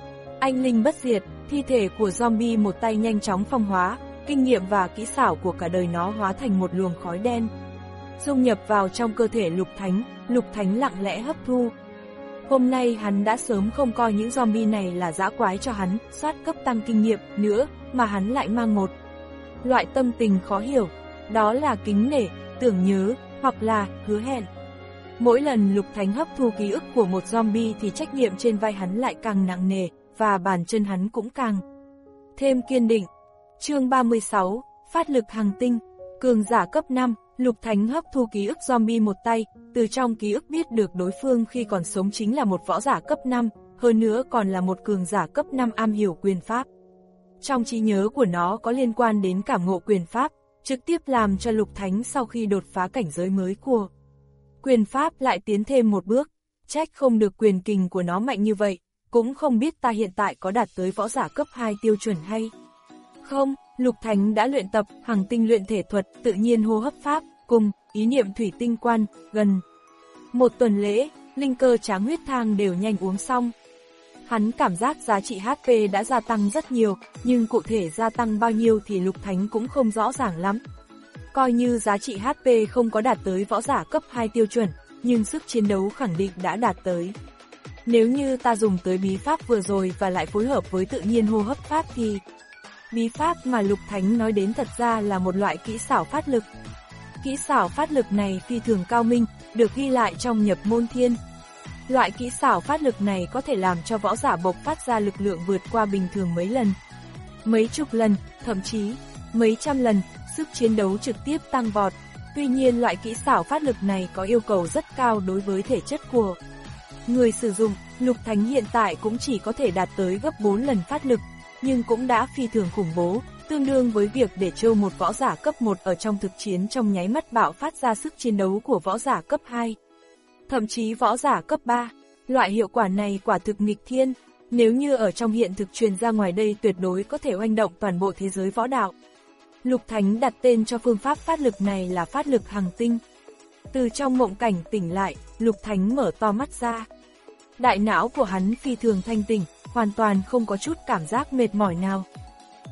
Anh linh bất diệt, thi thể của zombie một tay nhanh chóng phong hóa, kinh nghiệm và kỹ xảo của cả đời nó hóa thành một luồng khói đen. Dung nhập vào trong cơ thể Lục Thánh, Lục Thánh lặng lẽ hấp thu. Hôm nay hắn đã sớm không coi những zombie này là dã quái cho hắn, soát cấp tăng kinh nghiệm nữa, mà hắn lại mang một loại tâm tình khó hiểu, đó là kính nể, tưởng nhớ, hoặc là hứa hẹn. Mỗi lần Lục Thánh hấp thu ký ức của một zombie thì trách nhiệm trên vai hắn lại càng nặng nề, và bàn chân hắn cũng càng thêm kiên định. Chương ba mươi sáu, Phát lực hàng tinh, cường giả cấp năm. Lục Thánh hấp thu ký ức zombie một tay, từ trong ký ức biết được đối phương khi còn sống chính là một võ giả cấp năm, hơn nữa còn là một cường giả cấp năm am hiểu quyền pháp. Trong trí nhớ của nó có liên quan đến cảm ngộ quyền pháp, trực tiếp làm cho Lục Thánh sau khi đột phá cảnh giới mới của quyền pháp lại tiến thêm một bước, trách không được quyền kình của nó mạnh như vậy, cũng không biết ta hiện tại có đạt tới võ giả cấp hai tiêu chuẩn hay không. Lục Thánh đã luyện tập hằng tinh luyện thể thuật, tự nhiên hô hấp pháp, cùng ý niệm thủy tinh quan, gần một tuần lễ, linh cơ tráng huyết thang đều nhanh uống xong. Hắn cảm giác giá trị hát pê đã gia tăng rất nhiều, nhưng cụ thể gia tăng bao nhiêu thì Lục Thánh cũng không rõ ràng lắm. Coi như giá trị hát pê không có đạt tới võ giả cấp hai tiêu chuẩn, nhưng sức chiến đấu khẳng định đã đạt tới. Nếu như ta dùng tới bí pháp vừa rồi và lại phối hợp với tự nhiên hô hấp pháp thì bí pháp mà Lục Thánh nói đến thật ra là một loại kỹ xảo phát lực. Kỹ xảo phát lực này phi thường cao minh, được ghi lại trong nhập môn thiên. Loại kỹ xảo phát lực này có thể làm cho võ giả bộc phát ra lực lượng vượt qua bình thường mấy lần, mấy chục lần, thậm chí mấy trăm lần, sức chiến đấu trực tiếp tăng vọt. Tuy nhiên loại kỹ xảo phát lực này có yêu cầu rất cao đối với thể chất của người sử dụng. Lục Thánh hiện tại cũng chỉ có thể đạt tới gấp bốn lần phát lực, nhưng cũng đã phi thường khủng bố, tương đương với việc để cho một võ giả cấp một ở trong thực chiến trong nháy mắt bạo phát ra sức chiến đấu của võ giả cấp hai, thậm chí võ giả cấp ba. Loại hiệu quả này quả thực nghịch thiên, nếu như ở trong hiện thực truyền ra ngoài đây tuyệt đối có thể oanh động toàn bộ thế giới võ đạo. Lục Thánh đặt tên cho phương pháp phát lực này là phát lực hằng tinh. Từ trong mộng cảnh tỉnh lại, Lục Thánh mở to mắt ra. Đại não của hắn phi thường thanh tỉnh, hoàn toàn không có chút cảm giác mệt mỏi nào.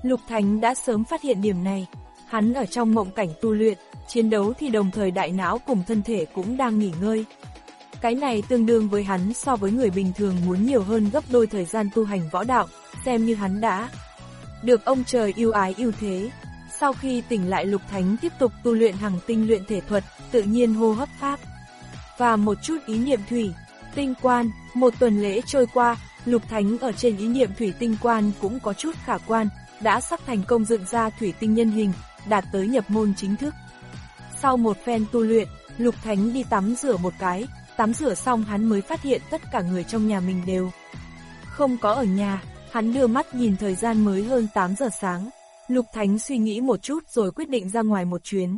Lục Thánh đã sớm phát hiện điểm này. Hắn ở trong mộng cảnh tu luyện, chiến đấu thì đồng thời đại não cùng thân thể cũng đang nghỉ ngơi. Cái này tương đương với hắn so với người bình thường muốn nhiều hơn gấp đôi thời gian tu hành võ đạo, xem như hắn đã được ông trời yêu ái yêu thế. Sau khi tỉnh lại, Lục Thánh tiếp tục tu luyện hằng tinh luyện thể thuật, tự nhiên hô hấp pháp và một chút ý niệm thủy tinh quan. Một tuần lễ trôi qua, Lục Thánh ở trên ý niệm thủy tinh quan cũng có chút khả quan, đã sắp thành công dựng ra thủy tinh nhân hình, đạt tới nhập môn chính thức. Sau một phen tu luyện, Lục Thánh đi tắm rửa một cái, tắm rửa xong hắn mới phát hiện tất cả người trong nhà mình đều không có ở nhà. Hắn đưa mắt nhìn thời gian mới hơn tám giờ sáng. Lục Thánh suy nghĩ một chút rồi quyết định ra ngoài một chuyến.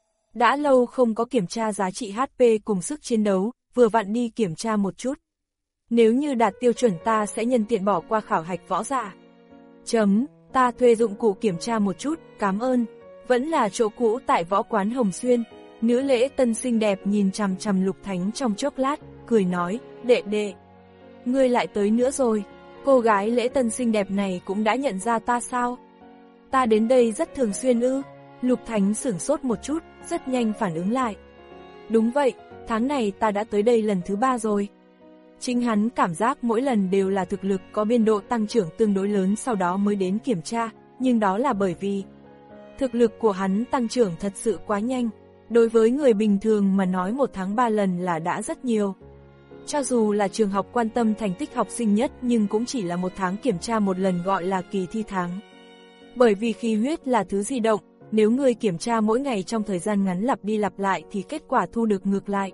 Đã lâu không có kiểm tra giá trị hát pê cùng sức chiến đấu, vừa vặn đi kiểm tra một chút. Nếu như đạt tiêu chuẩn ta sẽ nhân tiện bỏ qua khảo hạch võ giả. Chấm, ta thuê dụng cụ kiểm tra một chút, cảm ơn. Vẫn là chỗ cũ tại võ quán Hồng Xuyên. Nữ lễ tân xinh đẹp nhìn chằm chằm Lục Thánh trong chốc lát, cười nói, đệ đệ, ngươi lại tới nữa rồi. Cô gái lễ tân xinh đẹp này cũng đã nhận ra ta sao? Ta đến đây rất thường xuyên ư? Lục Thánh sửng sốt một chút, rất nhanh phản ứng lại. Đúng vậy, tháng này ta đã tới đây lần thứ ba rồi. Chính hắn cảm giác mỗi lần đều là thực lực có biên độ tăng trưởng tương đối lớn sau đó mới đến kiểm tra, nhưng đó là bởi vì thực lực của hắn tăng trưởng thật sự quá nhanh. Đối với người bình thường mà nói một tháng ba lần là đã rất nhiều. Cho dù là trường học quan tâm thành tích học sinh nhất nhưng cũng chỉ là một tháng kiểm tra một lần, gọi là kỳ thi tháng. Bởi vì khí huyết là thứ di động, nếu người kiểm tra mỗi ngày trong thời gian ngắn lặp đi lặp lại thì kết quả thu được ngược lại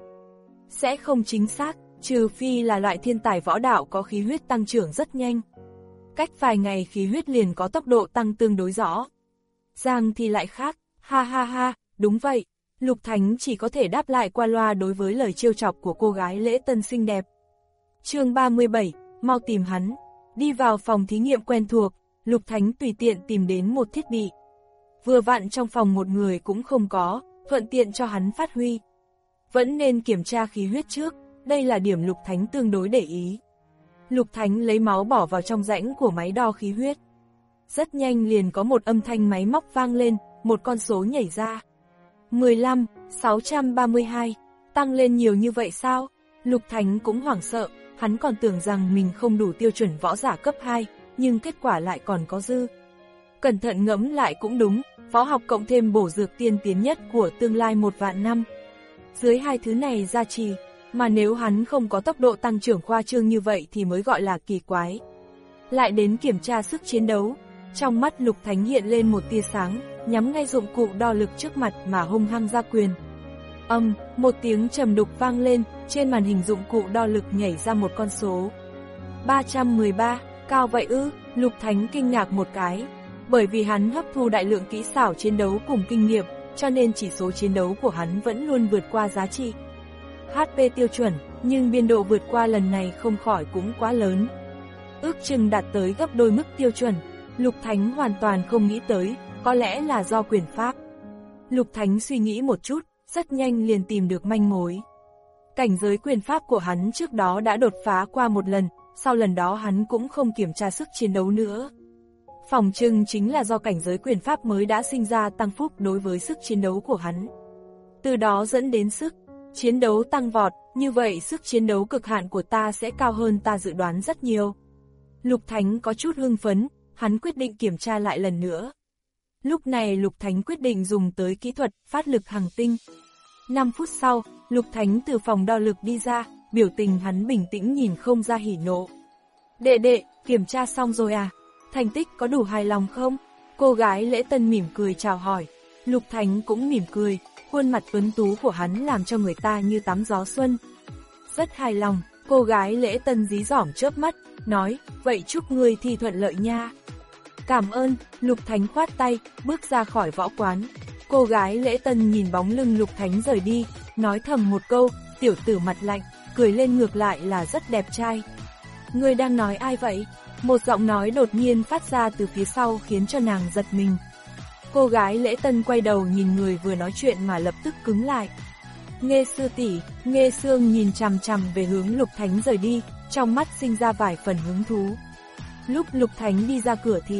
sẽ không chính xác, trừ phi là loại thiên tài võ đạo có khí huyết tăng trưởng rất nhanh. Cách vài ngày khí huyết liền có tốc độ tăng tương đối rõ. Giang thì lại khác, ha ha ha, đúng vậy. Lục Thánh chỉ có thể đáp lại qua loa đối với lời trêu chọc của cô gái lễ tân xinh đẹp. Chương ba mươi bảy, mau tìm hắn. Đi vào phòng thí nghiệm quen thuộc, Lục Thánh tùy tiện tìm đến một thiết bị. Vừa vặn trong phòng một người cũng không có, thuận tiện cho hắn phát huy. Vẫn nên kiểm tra khí huyết trước, đây là điểm Lục Thánh tương đối để ý. Lục Thánh lấy máu bỏ vào trong rãnh của máy đo khí huyết. Rất nhanh liền có một âm thanh máy móc vang lên, một con số nhảy ra. mười lăm, sáu trăm ba mươi hai, tăng lên nhiều như vậy sao? Lục Thánh cũng hoảng sợ, hắn còn tưởng rằng mình không đủ tiêu chuẩn võ giả cấp hai, nhưng kết quả lại còn có dư. Cẩn thận ngẫm lại cũng đúng, võ học cộng thêm bổ dược tiên tiến nhất của tương lai một vạn năm. Dưới hai thứ này gia trì, mà nếu hắn không có tốc độ tăng trưởng khoa trương như vậy thì mới gọi là kỳ quái. Lại đến kiểm tra sức chiến đấu, trong mắt Lục Thánh hiện lên một tia sáng, nhắm ngay dụng cụ đo lực trước mặt mà hung hăng ra quyền. Âm, một tiếng trầm đục vang lên, trên màn hình dụng cụ đo lực nhảy ra một con số. ba trăm mười ba, cao vậy ư? Lục Thánh kinh ngạc một cái, bởi vì hắn hấp thu đại lượng kỹ xảo chiến đấu cùng kinh nghiệm, cho nên chỉ số chiến đấu của hắn vẫn luôn vượt qua giá trị hát pê tiêu chuẩn, nhưng biên độ vượt qua lần này không khỏi cũng quá lớn. Ước chừng đạt tới gấp đôi mức tiêu chuẩn. Lục Thánh hoàn toàn không nghĩ tới, có lẽ là do quyền pháp. Lục Thánh suy nghĩ một chút, rất nhanh liền tìm được manh mối. Cảnh giới quyền pháp của hắn trước đó đã đột phá qua một lần, sau lần đó hắn cũng không kiểm tra sức chiến đấu nữa. Phỏng chừng chính là do cảnh giới quyền pháp mới đã sinh ra tăng phúc đối với sức chiến đấu của hắn. Từ đó dẫn đến sức chiến đấu tăng vọt, như vậy sức chiến đấu cực hạn của ta sẽ cao hơn ta dự đoán rất nhiều. Lục Thánh có chút hưng phấn, hắn quyết định kiểm tra lại lần nữa. Lúc này Lục Thánh quyết định dùng tới kỹ thuật phát lực hằng tinh. năm phút sau, Lục Thánh từ phòng đo lực đi ra, biểu tình hắn bình tĩnh nhìn không ra hỉ nộ. Đệ đệ, kiểm tra xong rồi à? Thành tích có đủ hài lòng không? Cô gái lễ tân mỉm cười chào hỏi. Lục Thánh cũng mỉm cười, khuôn mặt tuấn tú của hắn làm cho người ta như tắm gió xuân. Rất hài lòng, cô gái lễ tân dí dỏm chớp mắt, nói, vậy chúc ngươi thi thuận lợi nha. Cảm ơn, Lục Thánh khoát tay, bước ra khỏi võ quán. Cô gái lễ tân nhìn bóng lưng Lục Thánh rời đi, nói thầm một câu, tiểu tử mặt lạnh, cười lên ngược lại là rất đẹp trai. Ngươi đang nói ai vậy? Một giọng nói đột nhiên phát ra từ phía sau khiến cho nàng giật mình. Cô gái lễ tân quay đầu nhìn người vừa nói chuyện mà lập tức cứng lại. Nghê sư tỷ, Nghê Sương nhìn chằm chằm về hướng Lục Thánh rời đi, trong mắt sinh ra vài phần hứng thú. Lúc Lục Thánh đi ra cửa thì,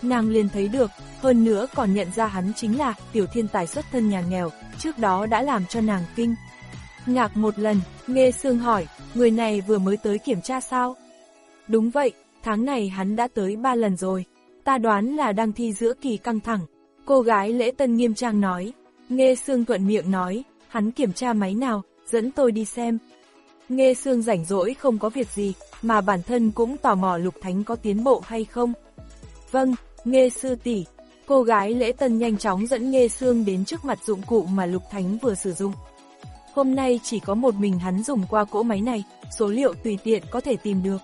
nàng liền thấy được, hơn nữa còn nhận ra hắn chính là tiểu thiên tài xuất thân nhà nghèo, trước đó đã làm cho nàng kinh ngạc một lần. Nghê Sương hỏi, người này vừa mới tới kiểm tra sao? Đúng vậy, tháng này hắn đã tới ba lần rồi, ta đoán là đang thi giữa kỳ căng thẳng. Cô gái Lễ Tân nghiêm trang nói. Nghê Sương thuận miệng nói, hắn kiểm tra máy nào, dẫn tôi đi xem. Nghê Sương rảnh rỗi không có việc gì, mà bản thân cũng tò mò Lục Thánh có tiến bộ hay không. Vâng, Nghê sư tỷ. Cô gái Lễ Tân nhanh chóng dẫn Nghê Sương đến trước mặt dụng cụ mà Lục Thánh vừa sử dụng. Hôm nay chỉ có một mình hắn dùng qua cỗ máy này, số liệu tùy tiện có thể tìm được.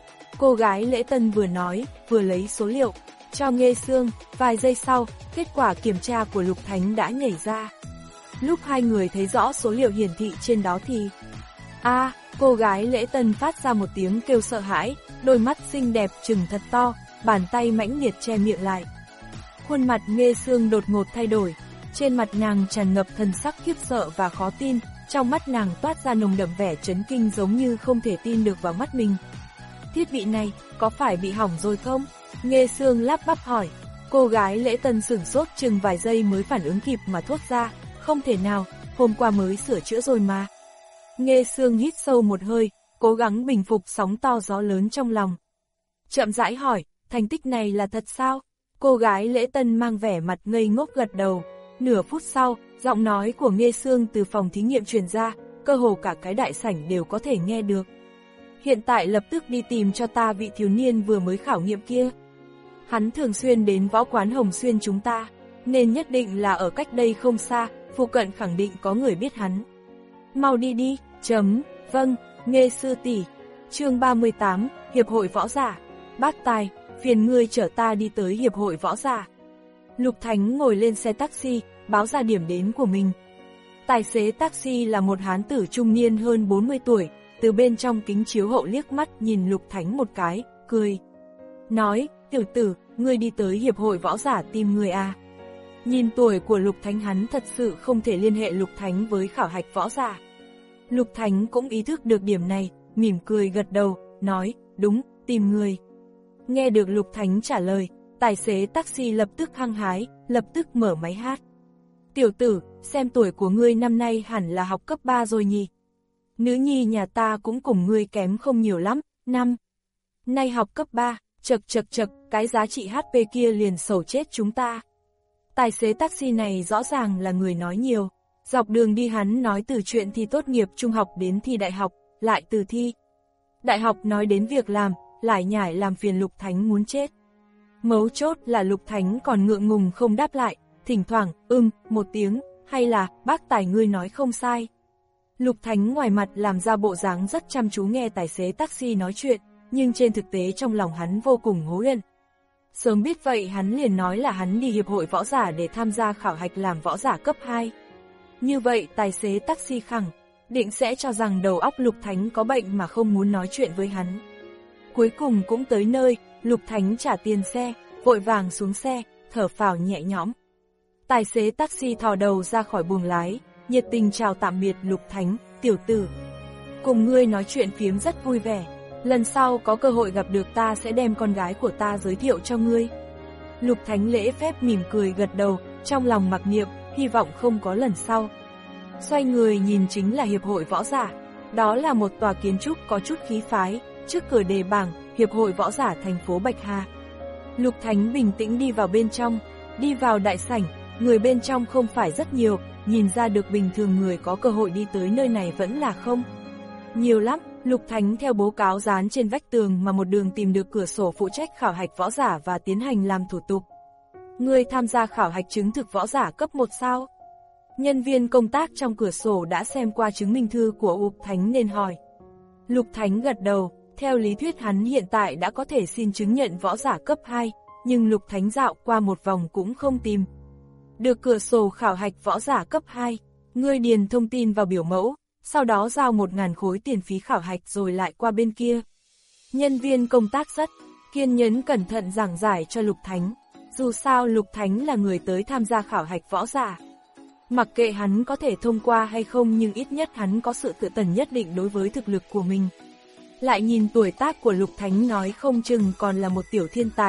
Cô gái Lễ Tân vừa nói, vừa lấy số liệu cho Nghê Sương. Vài giây sau, kết quả kiểm tra của Lục Thánh đã nhảy ra. Lúc hai người thấy rõ số liệu hiển thị trên đó thì... a à, cô gái Lễ Tân phát ra một tiếng kêu sợ hãi, đôi mắt xinh đẹp trừng thật to, bàn tay mãnh liệt che miệng lại. Khuôn mặt Nghê Sương đột ngột thay đổi, trên mặt nàng tràn ngập thần sắc khiếp sợ và khó tin, trong mắt nàng toát ra nồng đậm vẻ chấn kinh giống như không thể tin được vào mắt mình. Thiết bị này, có phải bị hỏng rồi không? Nghê Sương lắp bắp hỏi. Cô gái Lễ Tân sửng sốt chừng vài giây mới phản ứng kịp mà thốt ra, không thể nào, hôm qua mới sửa chữa rồi mà. Nghê Sương hít sâu một hơi, cố gắng bình phục sóng to gió lớn trong lòng. Chậm rãi hỏi, thành tích này là thật sao? Cô gái Lễ Tân mang vẻ mặt ngây ngốc gật đầu. Nửa phút sau, giọng nói của Nghê Sương từ phòng thí nghiệm truyền ra, cơ hồ cả cái đại sảnh đều có thể nghe được. Hiện tại lập tức đi tìm cho ta vị thiếu niên vừa mới khảo nghiệm kia. Hắn thường xuyên đến võ quán Hồng Xuyên chúng ta, nên nhất định là ở cách đây không xa, phụ cận khẳng định có người biết hắn. Mau đi đi, chấm, vâng, Nghê sư tỷ. Chương ba mươi tám, Hiệp hội Võ Giả. Bác Tài, phiền ngươi chở ta đi tới Hiệp hội Võ Giả. Lục Thánh ngồi lên xe taxi, báo ra điểm đến của mình. Tài xế taxi là một hán tử trung niên hơn bốn mươi tuổi, từ bên trong kính chiếu hậu liếc mắt nhìn Lục Thánh một cái, cười. Nói, tiểu tử, ngươi đi tới Hiệp hội Võ Giả tìm người à. Nhìn tuổi của Lục Thánh hắn thật sự không thể liên hệ Lục Thánh với khảo hạch võ giả. Lục Thánh cũng ý thức được điểm này, mỉm cười gật đầu, nói, đúng, tìm người. Nghe được Lục Thánh trả lời, tài xế taxi lập tức hăng hái, lập tức mở máy hát. Tiểu tử, xem tuổi của ngươi năm nay hẳn là học cấp ba rồi nhỉ. Nữ nhi nhà ta cũng cùng ngươi kém không nhiều lắm, năm. Nay học cấp ba, chật chật chật, cái giá trị hát pê kia liền sầu chết chúng ta. Tài xế taxi này rõ ràng là người nói nhiều. Dọc đường đi hắn nói từ chuyện thi tốt nghiệp trung học đến thi đại học, lại từ thi đại học nói đến việc làm, lải nhải làm phiền Lục Thánh muốn chết. Mấu chốt là Lục Thánh còn ngượng ngùng không đáp lại, thỉnh thoảng, ưm, một tiếng, hay là, bác Tài ngươi nói không sai. Lục Thánh ngoài mặt làm ra bộ dáng rất chăm chú nghe tài xế taxi nói chuyện, nhưng trên thực tế trong lòng hắn vô cùng hối hận. Sớm biết vậy hắn liền nói là hắn đi Hiệp hội Võ Giả để tham gia khảo hạch làm võ giả cấp hai. Như vậy tài xế taxi khẳng định sẽ cho rằng đầu óc Lục Thánh có bệnh mà không muốn nói chuyện với hắn. Cuối cùng cũng tới nơi, Lục Thánh trả tiền xe, vội vàng xuống xe, thở phào nhẹ nhõm. Tài xế taxi thò đầu ra khỏi buồng lái, nhiệt tình chào tạm biệt Lục Thánh, tiểu tử. Cùng ngươi nói chuyện phiếm rất vui vẻ, lần sau có cơ hội gặp được ta sẽ đem con gái của ta giới thiệu cho ngươi. Lục Thánh lễ phép mỉm cười gật đầu, trong lòng mặc niệm, hy vọng không có lần sau. Xoay người nhìn chính là Hiệp hội Võ Giả, đó là một tòa kiến trúc có chút khí phái, trước cửa đề bảng, Hiệp hội Võ Giả thành phố Bạch Hà. Lục Thánh bình tĩnh đi vào bên trong, đi vào đại sảnh, người bên trong không phải rất nhiều, nhìn ra được bình thường người có cơ hội đi tới nơi này vẫn là không nhiều lắm. Lục Thánh theo báo cáo dán trên vách tường mà một đường tìm được cửa sổ phụ trách khảo hạch võ giả và tiến hành làm thủ tục. Người tham gia khảo hạch chứng thực võ giả cấp một sao? Nhân viên công tác trong cửa sổ đã xem qua chứng minh thư của Lục Thánh nên hỏi. Lục Thánh gật đầu, theo lý thuyết hắn hiện tại đã có thể xin chứng nhận võ giả cấp hai, nhưng Lục Thánh dạo qua một vòng cũng không tìm được cửa sổ khảo hạch võ giả cấp hai. Ngươi điền thông tin vào biểu mẫu, sau đó giao một ngàn khối tiền phí khảo hạch rồi lại qua bên kia. Nhân viên công tác rất kiên nhẫn cẩn thận giảng giải cho Lục Thánh. Dù sao Lục Thánh là người tới tham gia khảo hạch võ giả. Mặc kệ hắn có thể thông qua hay không nhưng ít nhất hắn có sự tự tần nhất định đối với thực lực của mình. Lại nhìn tuổi tác của Lục Thánh nói không chừng còn là một tiểu thiên tài,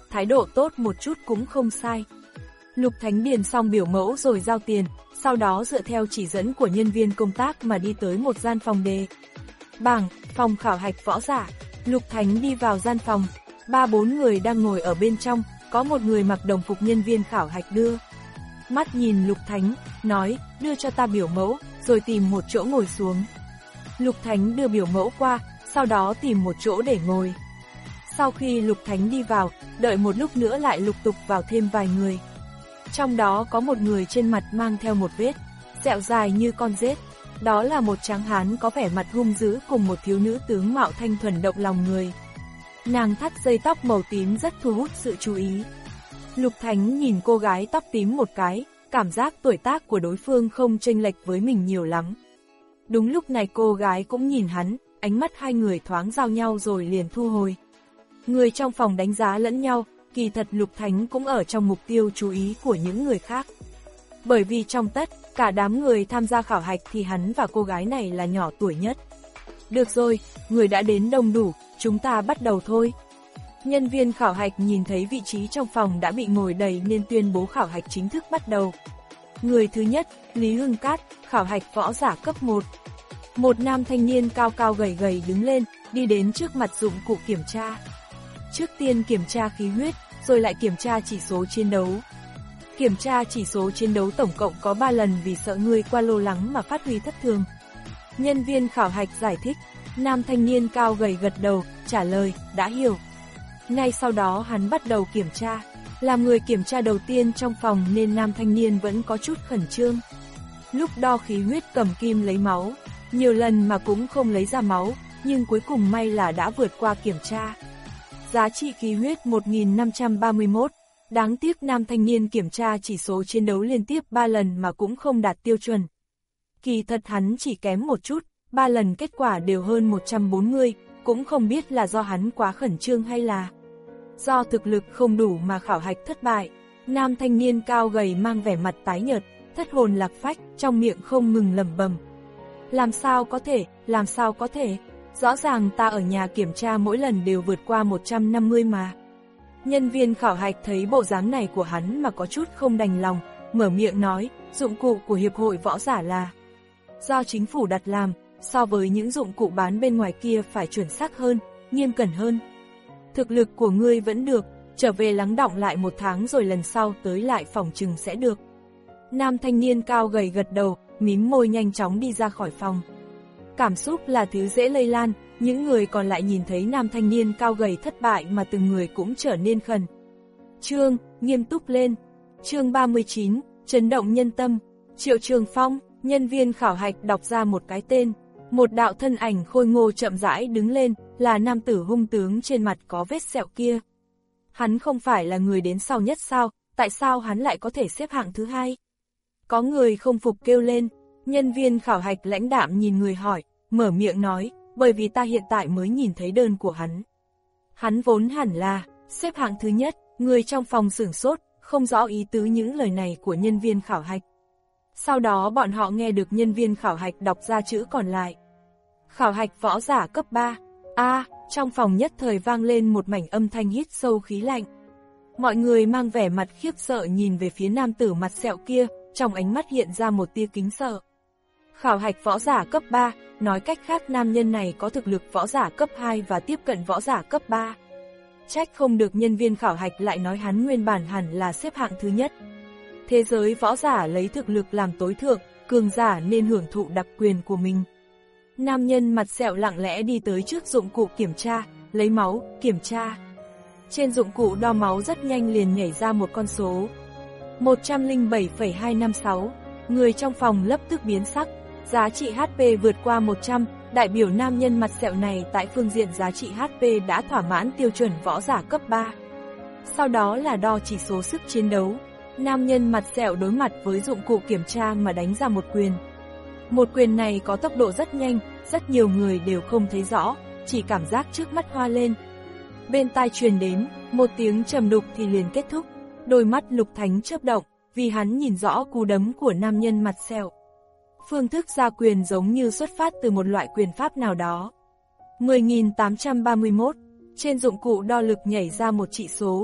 thái độ tốt một chút cũng không sai. Lục Thánh điền xong biểu mẫu rồi giao tiền, sau đó dựa theo chỉ dẫn của nhân viên công tác mà đi tới một gian phòng đề. Bảng, phòng khảo hạch võ giả. Lục Thánh đi vào gian phòng, ba bốn người đang ngồi ở bên trong, có một người mặc đồng phục nhân viên khảo hạch đưa. Mắt nhìn Lục Thánh, nói, đưa cho ta biểu mẫu, rồi tìm một chỗ ngồi xuống. Lục Thánh đưa biểu mẫu qua, sau đó tìm một chỗ để ngồi. Sau khi Lục Thánh đi vào, đợi một lúc nữa lại lục tục vào thêm vài người. Trong đó có một người trên mặt mang theo một vết sẹo dài như con rết. Đó là một tráng hán có vẻ mặt hung dữ cùng một thiếu nữ tướng mạo thanh thuần động lòng người. Nàng thắt dây tóc màu tím rất thu hút sự chú ý. Lục Thánh nhìn cô gái tóc tím một cái, cảm giác tuổi tác của đối phương không chênh lệch với mình nhiều lắm. Đúng lúc này cô gái cũng nhìn hắn, ánh mắt hai người thoáng giao nhau rồi liền thu hồi. Người trong phòng đánh giá lẫn nhau, kỳ thật Lục Thánh cũng ở trong mục tiêu chú ý của những người khác. Bởi vì trong tất cả đám người tham gia khảo hạch thì hắn và cô gái này là nhỏ tuổi nhất. Được rồi, người đã đến đông đủ, chúng ta bắt đầu thôi. Nhân viên khảo hạch nhìn thấy vị trí trong phòng đã bị ngồi đầy nên tuyên bố khảo hạch chính thức bắt đầu. Người thứ nhất, Lý Hưng Cát, khảo hạch võ giả cấp một. Một nam thanh niên cao cao gầy gầy đứng lên, đi đến trước mặt dụng cụ kiểm tra. Trước tiên kiểm tra khí huyết, rồi lại kiểm tra chỉ số chiến đấu. Kiểm tra chỉ số chiến đấu tổng cộng có ba lần vì sợ ngươi qua lo lắng mà phát huy thất thường. Nhân viên khảo hạch giải thích, nam thanh niên cao gầy gật đầu, trả lời, đã hiểu. Ngay sau đó hắn bắt đầu kiểm tra. Làm người kiểm tra đầu tiên trong phòng nên nam thanh niên vẫn có chút khẩn trương. Lúc đo khí huyết cầm kim lấy máu, nhiều lần mà cũng không lấy ra máu, nhưng cuối cùng may là đã vượt qua kiểm tra. Giá trị khí huyết một nghìn năm trăm ba mươi mốt, đáng tiếc nam thanh niên kiểm tra chỉ số chiến đấu liên tiếp ba lần mà cũng không đạt tiêu chuẩn. Kỳ thật hắn chỉ kém một chút, ba lần kết quả đều hơn một trăm bốn mươi, cũng không biết là do hắn quá khẩn trương hay là do thực lực không đủ mà khảo hạch thất bại. Nam thanh niên cao gầy mang vẻ mặt tái nhợt, thất hồn lạc phách, trong miệng không ngừng lẩm bẩm. Làm sao có thể, làm sao có thể, rõ ràng ta ở nhà kiểm tra mỗi lần đều vượt qua một trăm năm mươi mà. Nhân viên khảo hạch thấy bộ dáng này của hắn mà có chút không đành lòng, mở miệng nói, dụng cụ của Hiệp hội Võ Giả là do chính phủ đặt làm, so với những dụng cụ bán bên ngoài kia phải chuẩn xác hơn, nghiêm cẩn hơn. Thực lực của ngươi vẫn được, trở về lắng đọng lại một tháng rồi lần sau tới lại phòng trừng sẽ được. Nam thanh niên cao gầy gật đầu, mím môi nhanh chóng đi ra khỏi phòng. Cảm xúc là thứ dễ lây lan, những người còn lại nhìn thấy nam thanh niên cao gầy thất bại mà từng người cũng trở nên khẩn trương, nghiêm túc lên. Chương ba mươi chín, chấn động nhân tâm. Triệu Trường Phong, nhân viên khảo hạch đọc ra một cái tên. Một đạo thân ảnh khôi ngô chậm rãi đứng lên, là nam tử hung tướng trên mặt có vết sẹo kia. Hắn không phải là người đến sau nhất sao, tại sao hắn lại có thể xếp hạng thứ hai? Có người không phục kêu lên, nhân viên khảo hạch lãnh đạm nhìn người hỏi, mở miệng nói, bởi vì ta hiện tại mới nhìn thấy đơn của hắn. Hắn vốn hẳn là xếp hạng thứ nhất, người trong phòng sửng sốt, không rõ ý tứ những lời này của nhân viên khảo hạch. Sau đó bọn họ nghe được nhân viên khảo hạch đọc ra chữ còn lại. Khảo hạch võ giả cấp ba. A, à, trong phòng nhất thời vang lên một mảnh âm thanh hít sâu khí lạnh. Mọi người mang vẻ mặt khiếp sợ nhìn về phía nam tử mặt sẹo kia, trong ánh mắt hiện ra một tia kính sợ. Khảo hạch võ giả cấp ba, nói cách khác nam nhân này có thực lực võ giả cấp hai và tiếp cận võ giả cấp ba. Trách không được nhân viên khảo hạch lại nói hắn nguyên bản hẳn là xếp hạng thứ nhất. Thế giới võ giả lấy thực lực làm tối thượng, cường giả nên hưởng thụ đặc quyền của mình. Nam nhân mặt sẹo lặng lẽ đi tới trước dụng cụ kiểm tra, lấy máu, kiểm tra. Trên dụng cụ đo máu rất nhanh liền nhảy ra một con số. một trăm lẻ bảy phẩy hai năm sáu, người trong phòng lập tức biến sắc, giá trị hát pê vượt qua một trăm, đại biểu nam nhân mặt sẹo này tại phương diện giá trị hát pê đã thỏa mãn tiêu chuẩn võ giả cấp ba. Sau đó là đo chỉ số sức chiến đấu. Nam nhân mặt sẹo đối mặt với dụng cụ kiểm tra mà đánh ra một quyền. Một quyền này có tốc độ rất nhanh, rất nhiều người đều không thấy rõ, chỉ cảm giác trước mắt hoa lên. Bên tai truyền đến, một tiếng trầm đục thì liền kết thúc, đôi mắt Lục Thánh chớp động, vì hắn nhìn rõ cú đấm của nam nhân mặt sẹo. Phương thức ra quyền giống như xuất phát từ một loại quyền pháp nào đó. mười nghìn tám trăm ba mươi mốt, trên dụng cụ đo lực nhảy ra một chỉ số.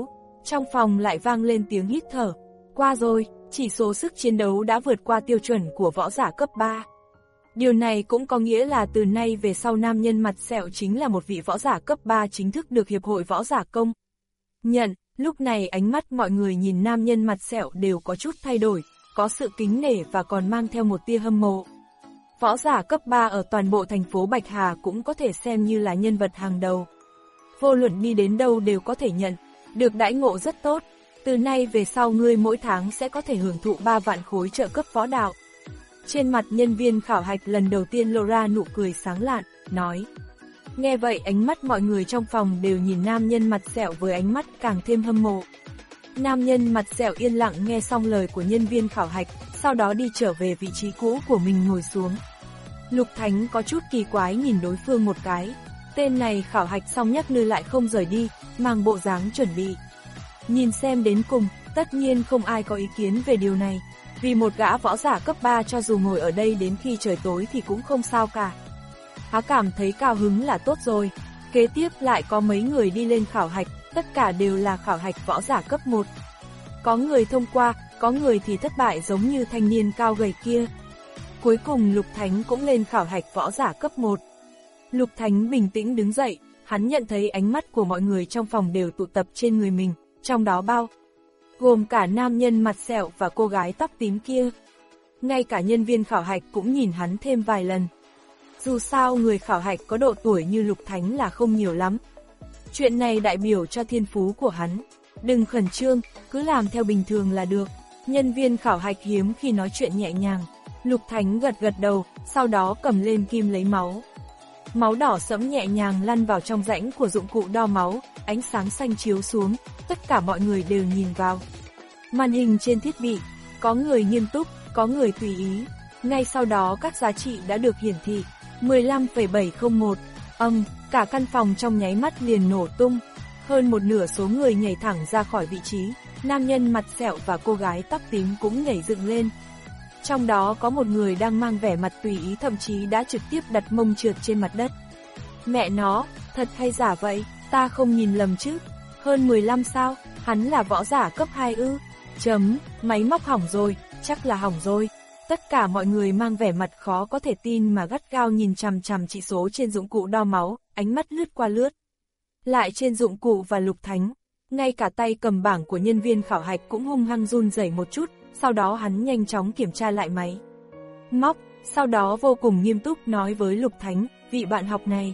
Trong phòng lại vang lên tiếng hít thở. Qua rồi, chỉ số sức chiến đấu đã vượt qua tiêu chuẩn của võ giả cấp ba. Điều này cũng có nghĩa là từ nay về sau nam nhân mặt sẹo chính là một vị võ giả cấp ba chính thức được Hiệp hội Võ giả công nhận. Lúc này ánh mắt mọi người nhìn nam nhân mặt sẹo đều có chút thay đổi, có sự kính nể và còn mang theo một tia hâm mộ. Võ giả cấp ba ở toàn bộ thành phố Bạch Hà cũng có thể xem như là nhân vật hàng đầu. Vô luận đi đến đâu đều có thể nhận được đãi ngộ rất tốt. Từ nay về sau ngươi mỗi tháng sẽ có thể hưởng thụ ba vạn khối trợ cấp võ đạo. Trên mặt nhân viên khảo hạch lần đầu tiên lộ ra nụ cười sáng lạn, nói. Nghe vậy ánh mắt mọi người trong phòng đều nhìn nam nhân mặt sẹo với ánh mắt càng thêm hâm mộ. Nam nhân mặt sẹo yên lặng nghe xong lời của nhân viên khảo hạch, sau đó đi trở về vị trí cũ của mình ngồi xuống. Lục Thánh có chút kỳ quái nhìn đối phương một cái. Tên này khảo hạch xong nhắc lư lại không rời đi, mang bộ dáng chuẩn bị. Nhìn xem đến cùng, tất nhiên không ai có ý kiến về điều này. Vì một gã võ giả cấp ba cho dù ngồi ở đây đến khi trời tối thì cũng không sao cả. Hắn cảm thấy cao hứng là tốt rồi. Kế tiếp lại có mấy người đi lên khảo hạch, tất cả đều là khảo hạch võ giả cấp một. Có người thông qua, có người thì thất bại giống như thanh niên cao gầy kia. Cuối cùng Lục Thánh cũng lên khảo hạch võ giả cấp một. Lục Thánh bình tĩnh đứng dậy, hắn nhận thấy ánh mắt của mọi người trong phòng đều tụ tập trên người mình, trong đó bao gồm cả nam nhân mặt sẹo và cô gái tóc tím kia. Ngay cả nhân viên khảo hạch cũng nhìn hắn thêm vài lần. Dù sao người khảo hạch có độ tuổi như Lục Thánh là không nhiều lắm. Chuyện này đại biểu cho thiên phú của hắn. Đừng khẩn trương, cứ làm theo bình thường là được. Nhân viên khảo hạch hiếm khi nói chuyện nhẹ nhàng. Lục Thánh gật gật đầu, sau đó cầm lên kim lấy máu. Máu đỏ sẫm nhẹ nhàng lăn vào trong rãnh của dụng cụ đo máu, ánh sáng xanh chiếu xuống, tất cả mọi người đều nhìn vào. Màn hình trên thiết bị, có người nghiêm túc, có người tùy ý. Ngay sau đó các giá trị đã được hiển thị. mười lăm phẩy bảy không một, âm, cả căn phòng trong nháy mắt liền nổ tung. Hơn một nửa số người nhảy thẳng ra khỏi vị trí, nam nhân mặt sẹo và cô gái tóc tím cũng nhảy dựng lên. Trong đó có một người đang mang vẻ mặt tùy ý, thậm chí đã trực tiếp đặt mông trượt trên mặt đất. Mẹ nó, thật hay giả vậy, ta không nhìn lầm chứ? Hơn mười lăm sao, hắn là võ giả cấp hai ư? Chấm, máy móc hỏng rồi, chắc là hỏng rồi. Tất cả mọi người mang vẻ mặt khó có thể tin mà gắt gao nhìn chằm chằm chỉ số trên dụng cụ đo máu, ánh mắt lướt qua lướt lại trên dụng cụ và Lục Thánh. Ngay cả tay cầm bảng của nhân viên khảo hạch cũng hung hăng run rẩy một chút, sau đó hắn nhanh chóng kiểm tra lại máy móc, sau đó vô cùng nghiêm túc nói với Lục Thánh, vị bạn học này,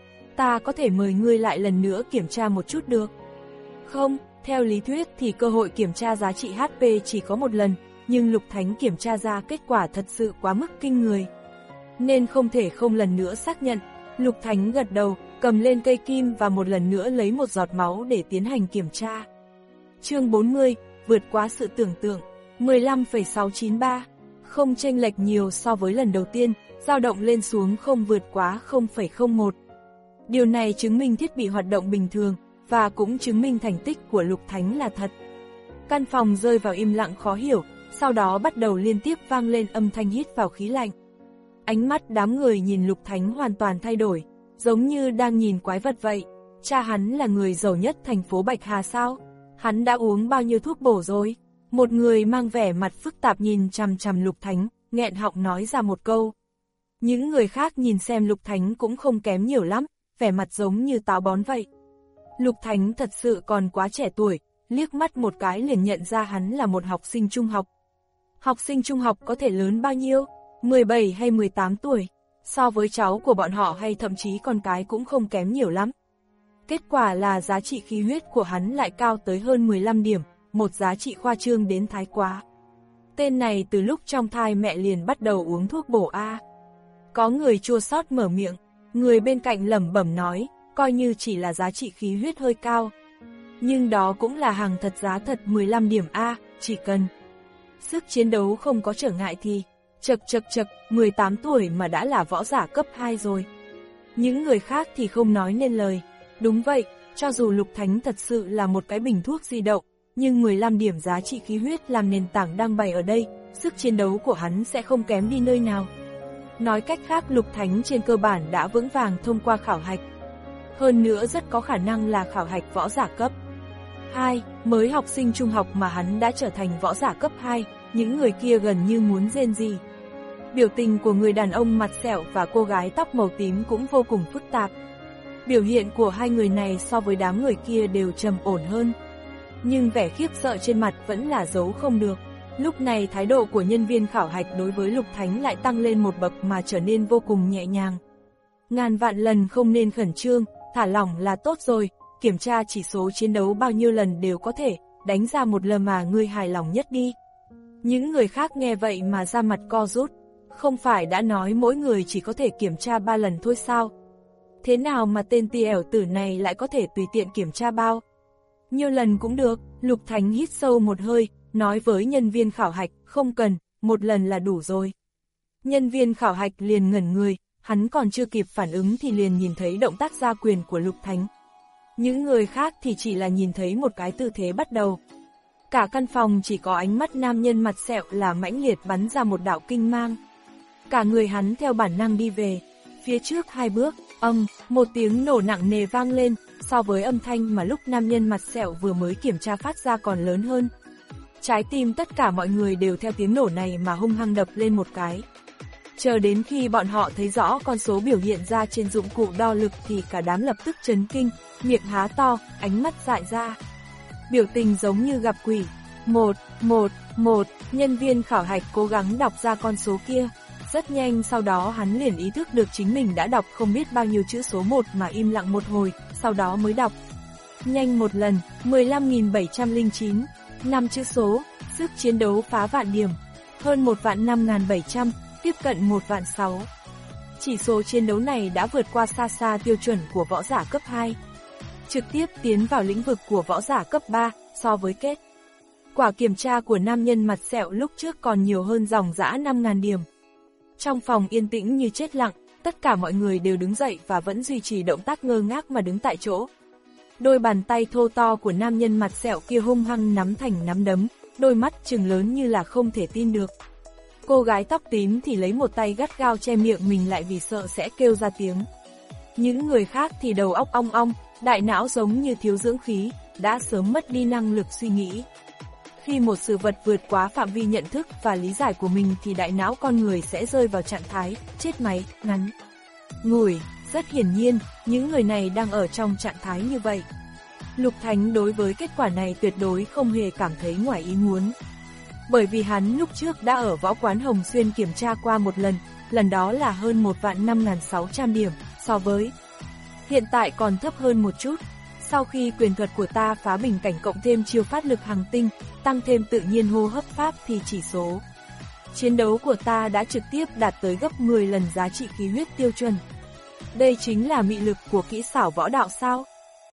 ta có thể mời ngươi lại lần nữa kiểm tra một chút được không? Theo lý thuyết thì cơ hội kiểm tra giá trị hát pê chỉ có một lần, nhưng Lục Thánh kiểm tra ra kết quả thật sự quá mức kinh người, nên không thể không lần nữa xác nhận. Lục Thánh gật đầu, cầm lên cây kim và một lần nữa lấy một giọt máu để tiến hành kiểm tra. Chương bốn mươi, vượt quá sự tưởng tượng, mười lăm phẩy sáu chín ba, không chênh lệch nhiều so với lần đầu tiên, dao động lên xuống không vượt quá không phẩy không một. Điều này chứng minh thiết bị hoạt động bình thường, và cũng chứng minh thành tích của Lục Thánh là thật. Căn phòng rơi vào im lặng khó hiểu, sau đó bắt đầu liên tiếp vang lên âm thanh hít vào khí lạnh. Ánh mắt đám người nhìn Lục Thánh hoàn toàn thay đổi, giống như đang nhìn quái vật vậy. Cha hắn là người giàu nhất thành phố Bạch Hà sao? Hắn đã uống bao nhiêu thuốc bổ rồi? Một người mang vẻ mặt phức tạp nhìn chằm chằm Lục Thánh, nghẹn họng nói ra một câu. Những người khác nhìn xem Lục Thánh cũng không kém nhiều lắm, vẻ mặt giống như táo bón vậy. Lục Thánh thật sự còn quá trẻ tuổi, liếc mắt một cái liền nhận ra hắn là một học sinh trung học. Học sinh trung học có thể lớn bao nhiêu? mười bảy hay mười tám tuổi? So với cháu của bọn họ hay thậm chí con cái cũng không kém nhiều lắm. Kết quả là giá trị khí huyết của hắn lại cao tới hơn mười lăm điểm, một giá trị khoa trương đến thái quá. Tên này từ lúc trong thai mẹ liền bắt đầu uống thuốc bổ A. Có người chua xót mở miệng, người bên cạnh lẩm bẩm nói, coi như chỉ là giá trị khí huyết hơi cao. Nhưng đó cũng là hàng thật giá thật mười lăm điểm A, chỉ cần sức chiến đấu không có trở ngại thì, chật chật chật, mười tám tuổi mà đã là võ giả cấp hai rồi. Những người khác thì không nói nên lời. Đúng vậy, cho dù Lục Thánh thật sự là một cái bình thuốc di động, nhưng mười lăm điểm giá trị khí huyết làm nền tảng đang bày ở đây, sức chiến đấu của hắn sẽ không kém đi nơi nào. Nói cách khác, Lục Thánh trên cơ bản đã vững vàng thông qua khảo hạch. Hơn nữa rất có khả năng là khảo hạch võ giả cấp hai, mới học sinh trung học mà hắn đã trở thành võ giả cấp hai, những người kia gần như muốn rên rỉ. Biểu tình của người đàn ông mặt sẹo và cô gái tóc màu tím cũng vô cùng phức tạp. Biểu hiện của hai người này so với đám người kia đều trầm ổn hơn. Nhưng vẻ khiếp sợ trên mặt vẫn là giấu không được. Lúc này thái độ của nhân viên khảo hạch đối với Lục Thánh lại tăng lên một bậc mà trở nên vô cùng nhẹ nhàng. Ngàn vạn lần không nên khẩn trương, thả lỏng là tốt rồi, kiểm tra chỉ số chiến đấu bao nhiêu lần đều có thể, đánh ra một lần mà ngươi hài lòng nhất đi. Những người khác nghe vậy mà ra mặt co rút, không phải đã nói mỗi người chỉ có thể kiểm tra ba lần thôi sao? Thế nào mà tên ti ẻo tử này lại có thể tùy tiện kiểm tra bao nhiêu lần cũng được? Lục Thánh hít sâu một hơi, nói với nhân viên khảo hạch, không cần, một lần là đủ rồi. Nhân viên khảo hạch liền ngẩn người, hắn còn chưa kịp phản ứng thì liền nhìn thấy động tác ra quyền của Lục Thánh. Những người khác thì chỉ là nhìn thấy một cái tư thế bắt đầu. Cả căn phòng chỉ có ánh mắt nam nhân mặt sẹo là mãnh liệt bắn ra một đạo kinh mang. Cả người hắn theo bản năng đi về, phía trước hai bước, âm, một tiếng nổ nặng nề vang lên, so với âm thanh mà lúc nam nhân mặt sẹo vừa mới kiểm tra phát ra còn lớn hơn. Trái tim tất cả mọi người đều theo tiếng nổ này mà hung hăng đập lên một cái. Chờ đến khi bọn họ thấy rõ con số biểu hiện ra trên dụng cụ đo lực thì cả đám lập tức chấn kinh, miệng há to, ánh mắt dại ra. Biểu tình giống như gặp quỷ. Một, một, một, nhân viên khảo hạch cố gắng đọc ra con số kia. Rất nhanh sau đó hắn liền ý thức được chính mình đã đọc không biết bao nhiêu chữ số một mà im lặng một hồi, sau đó mới đọc. Nhanh một lần, mười lăm nghìn bảy trăm lẻ chín, năm chữ số, sức chiến đấu phá vạn điểm, hơn một vạn năm nghìn bảy trăm, tiếp cận một vạn sáu. Chỉ số chiến đấu này đã vượt qua xa xa tiêu chuẩn của võ giả cấp hai. Trực tiếp tiến vào lĩnh vực của võ giả cấp ba, so với kết quả kiểm tra của nam nhân mặt sẹo lúc trước còn nhiều hơn dòng dã năm nghìn điểm. Trong phòng yên tĩnh như chết lặng, tất cả mọi người đều đứng dậy và vẫn duy trì động tác ngơ ngác mà đứng tại chỗ. Đôi bàn tay thô to của nam nhân mặt sẹo kia hung hăng nắm thành nắm đấm, đôi mắt trừng lớn như là không thể tin được. Cô gái tóc tím thì lấy một tay gắt gao che miệng mình lại vì sợ sẽ kêu ra tiếng. Những người khác thì đầu óc ong ong, đại não giống như thiếu dưỡng khí, đã sớm mất đi năng lực suy nghĩ. Khi một sự vật vượt quá phạm vi nhận thức và lý giải của mình thì đại não con người sẽ rơi vào trạng thái chết máy, ngắn ngủi. Rất hiển nhiên, những người này đang ở trong trạng thái như vậy. Lục Thánh đối với kết quả này tuyệt đối không hề cảm thấy ngoài ý muốn. Bởi vì hắn lúc trước đã ở võ quán Hồng Xuyên kiểm tra qua một lần, lần đó là hơn một vạn năm nghìn sáu trăm điểm, so với hiện tại còn thấp hơn một chút. Sau khi quyền thuật của ta phá bình cảnh cộng thêm chiêu phát lực hàng tinh, tăng thêm tự nhiên hô hấp pháp thì chỉ số chiến đấu của ta đã trực tiếp đạt tới gấp mười lần giá trị khí huyết tiêu chuẩn. Đây chính là mị lực của kỹ xảo võ đạo sao?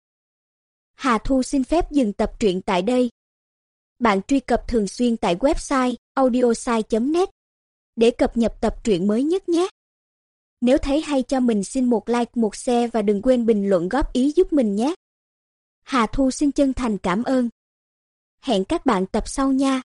Hà Thu xin phép dừng tập truyện tại đây. Bạn truy cập thường xuyên tại website audiosai chấm net để cập nhật tập truyện mới nhất nhé. Nếu thấy hay cho mình xin một like, một share và đừng quên bình luận góp ý giúp mình nhé. Hà Thu xin chân thành cảm ơn. Hẹn các bạn tập sau nha.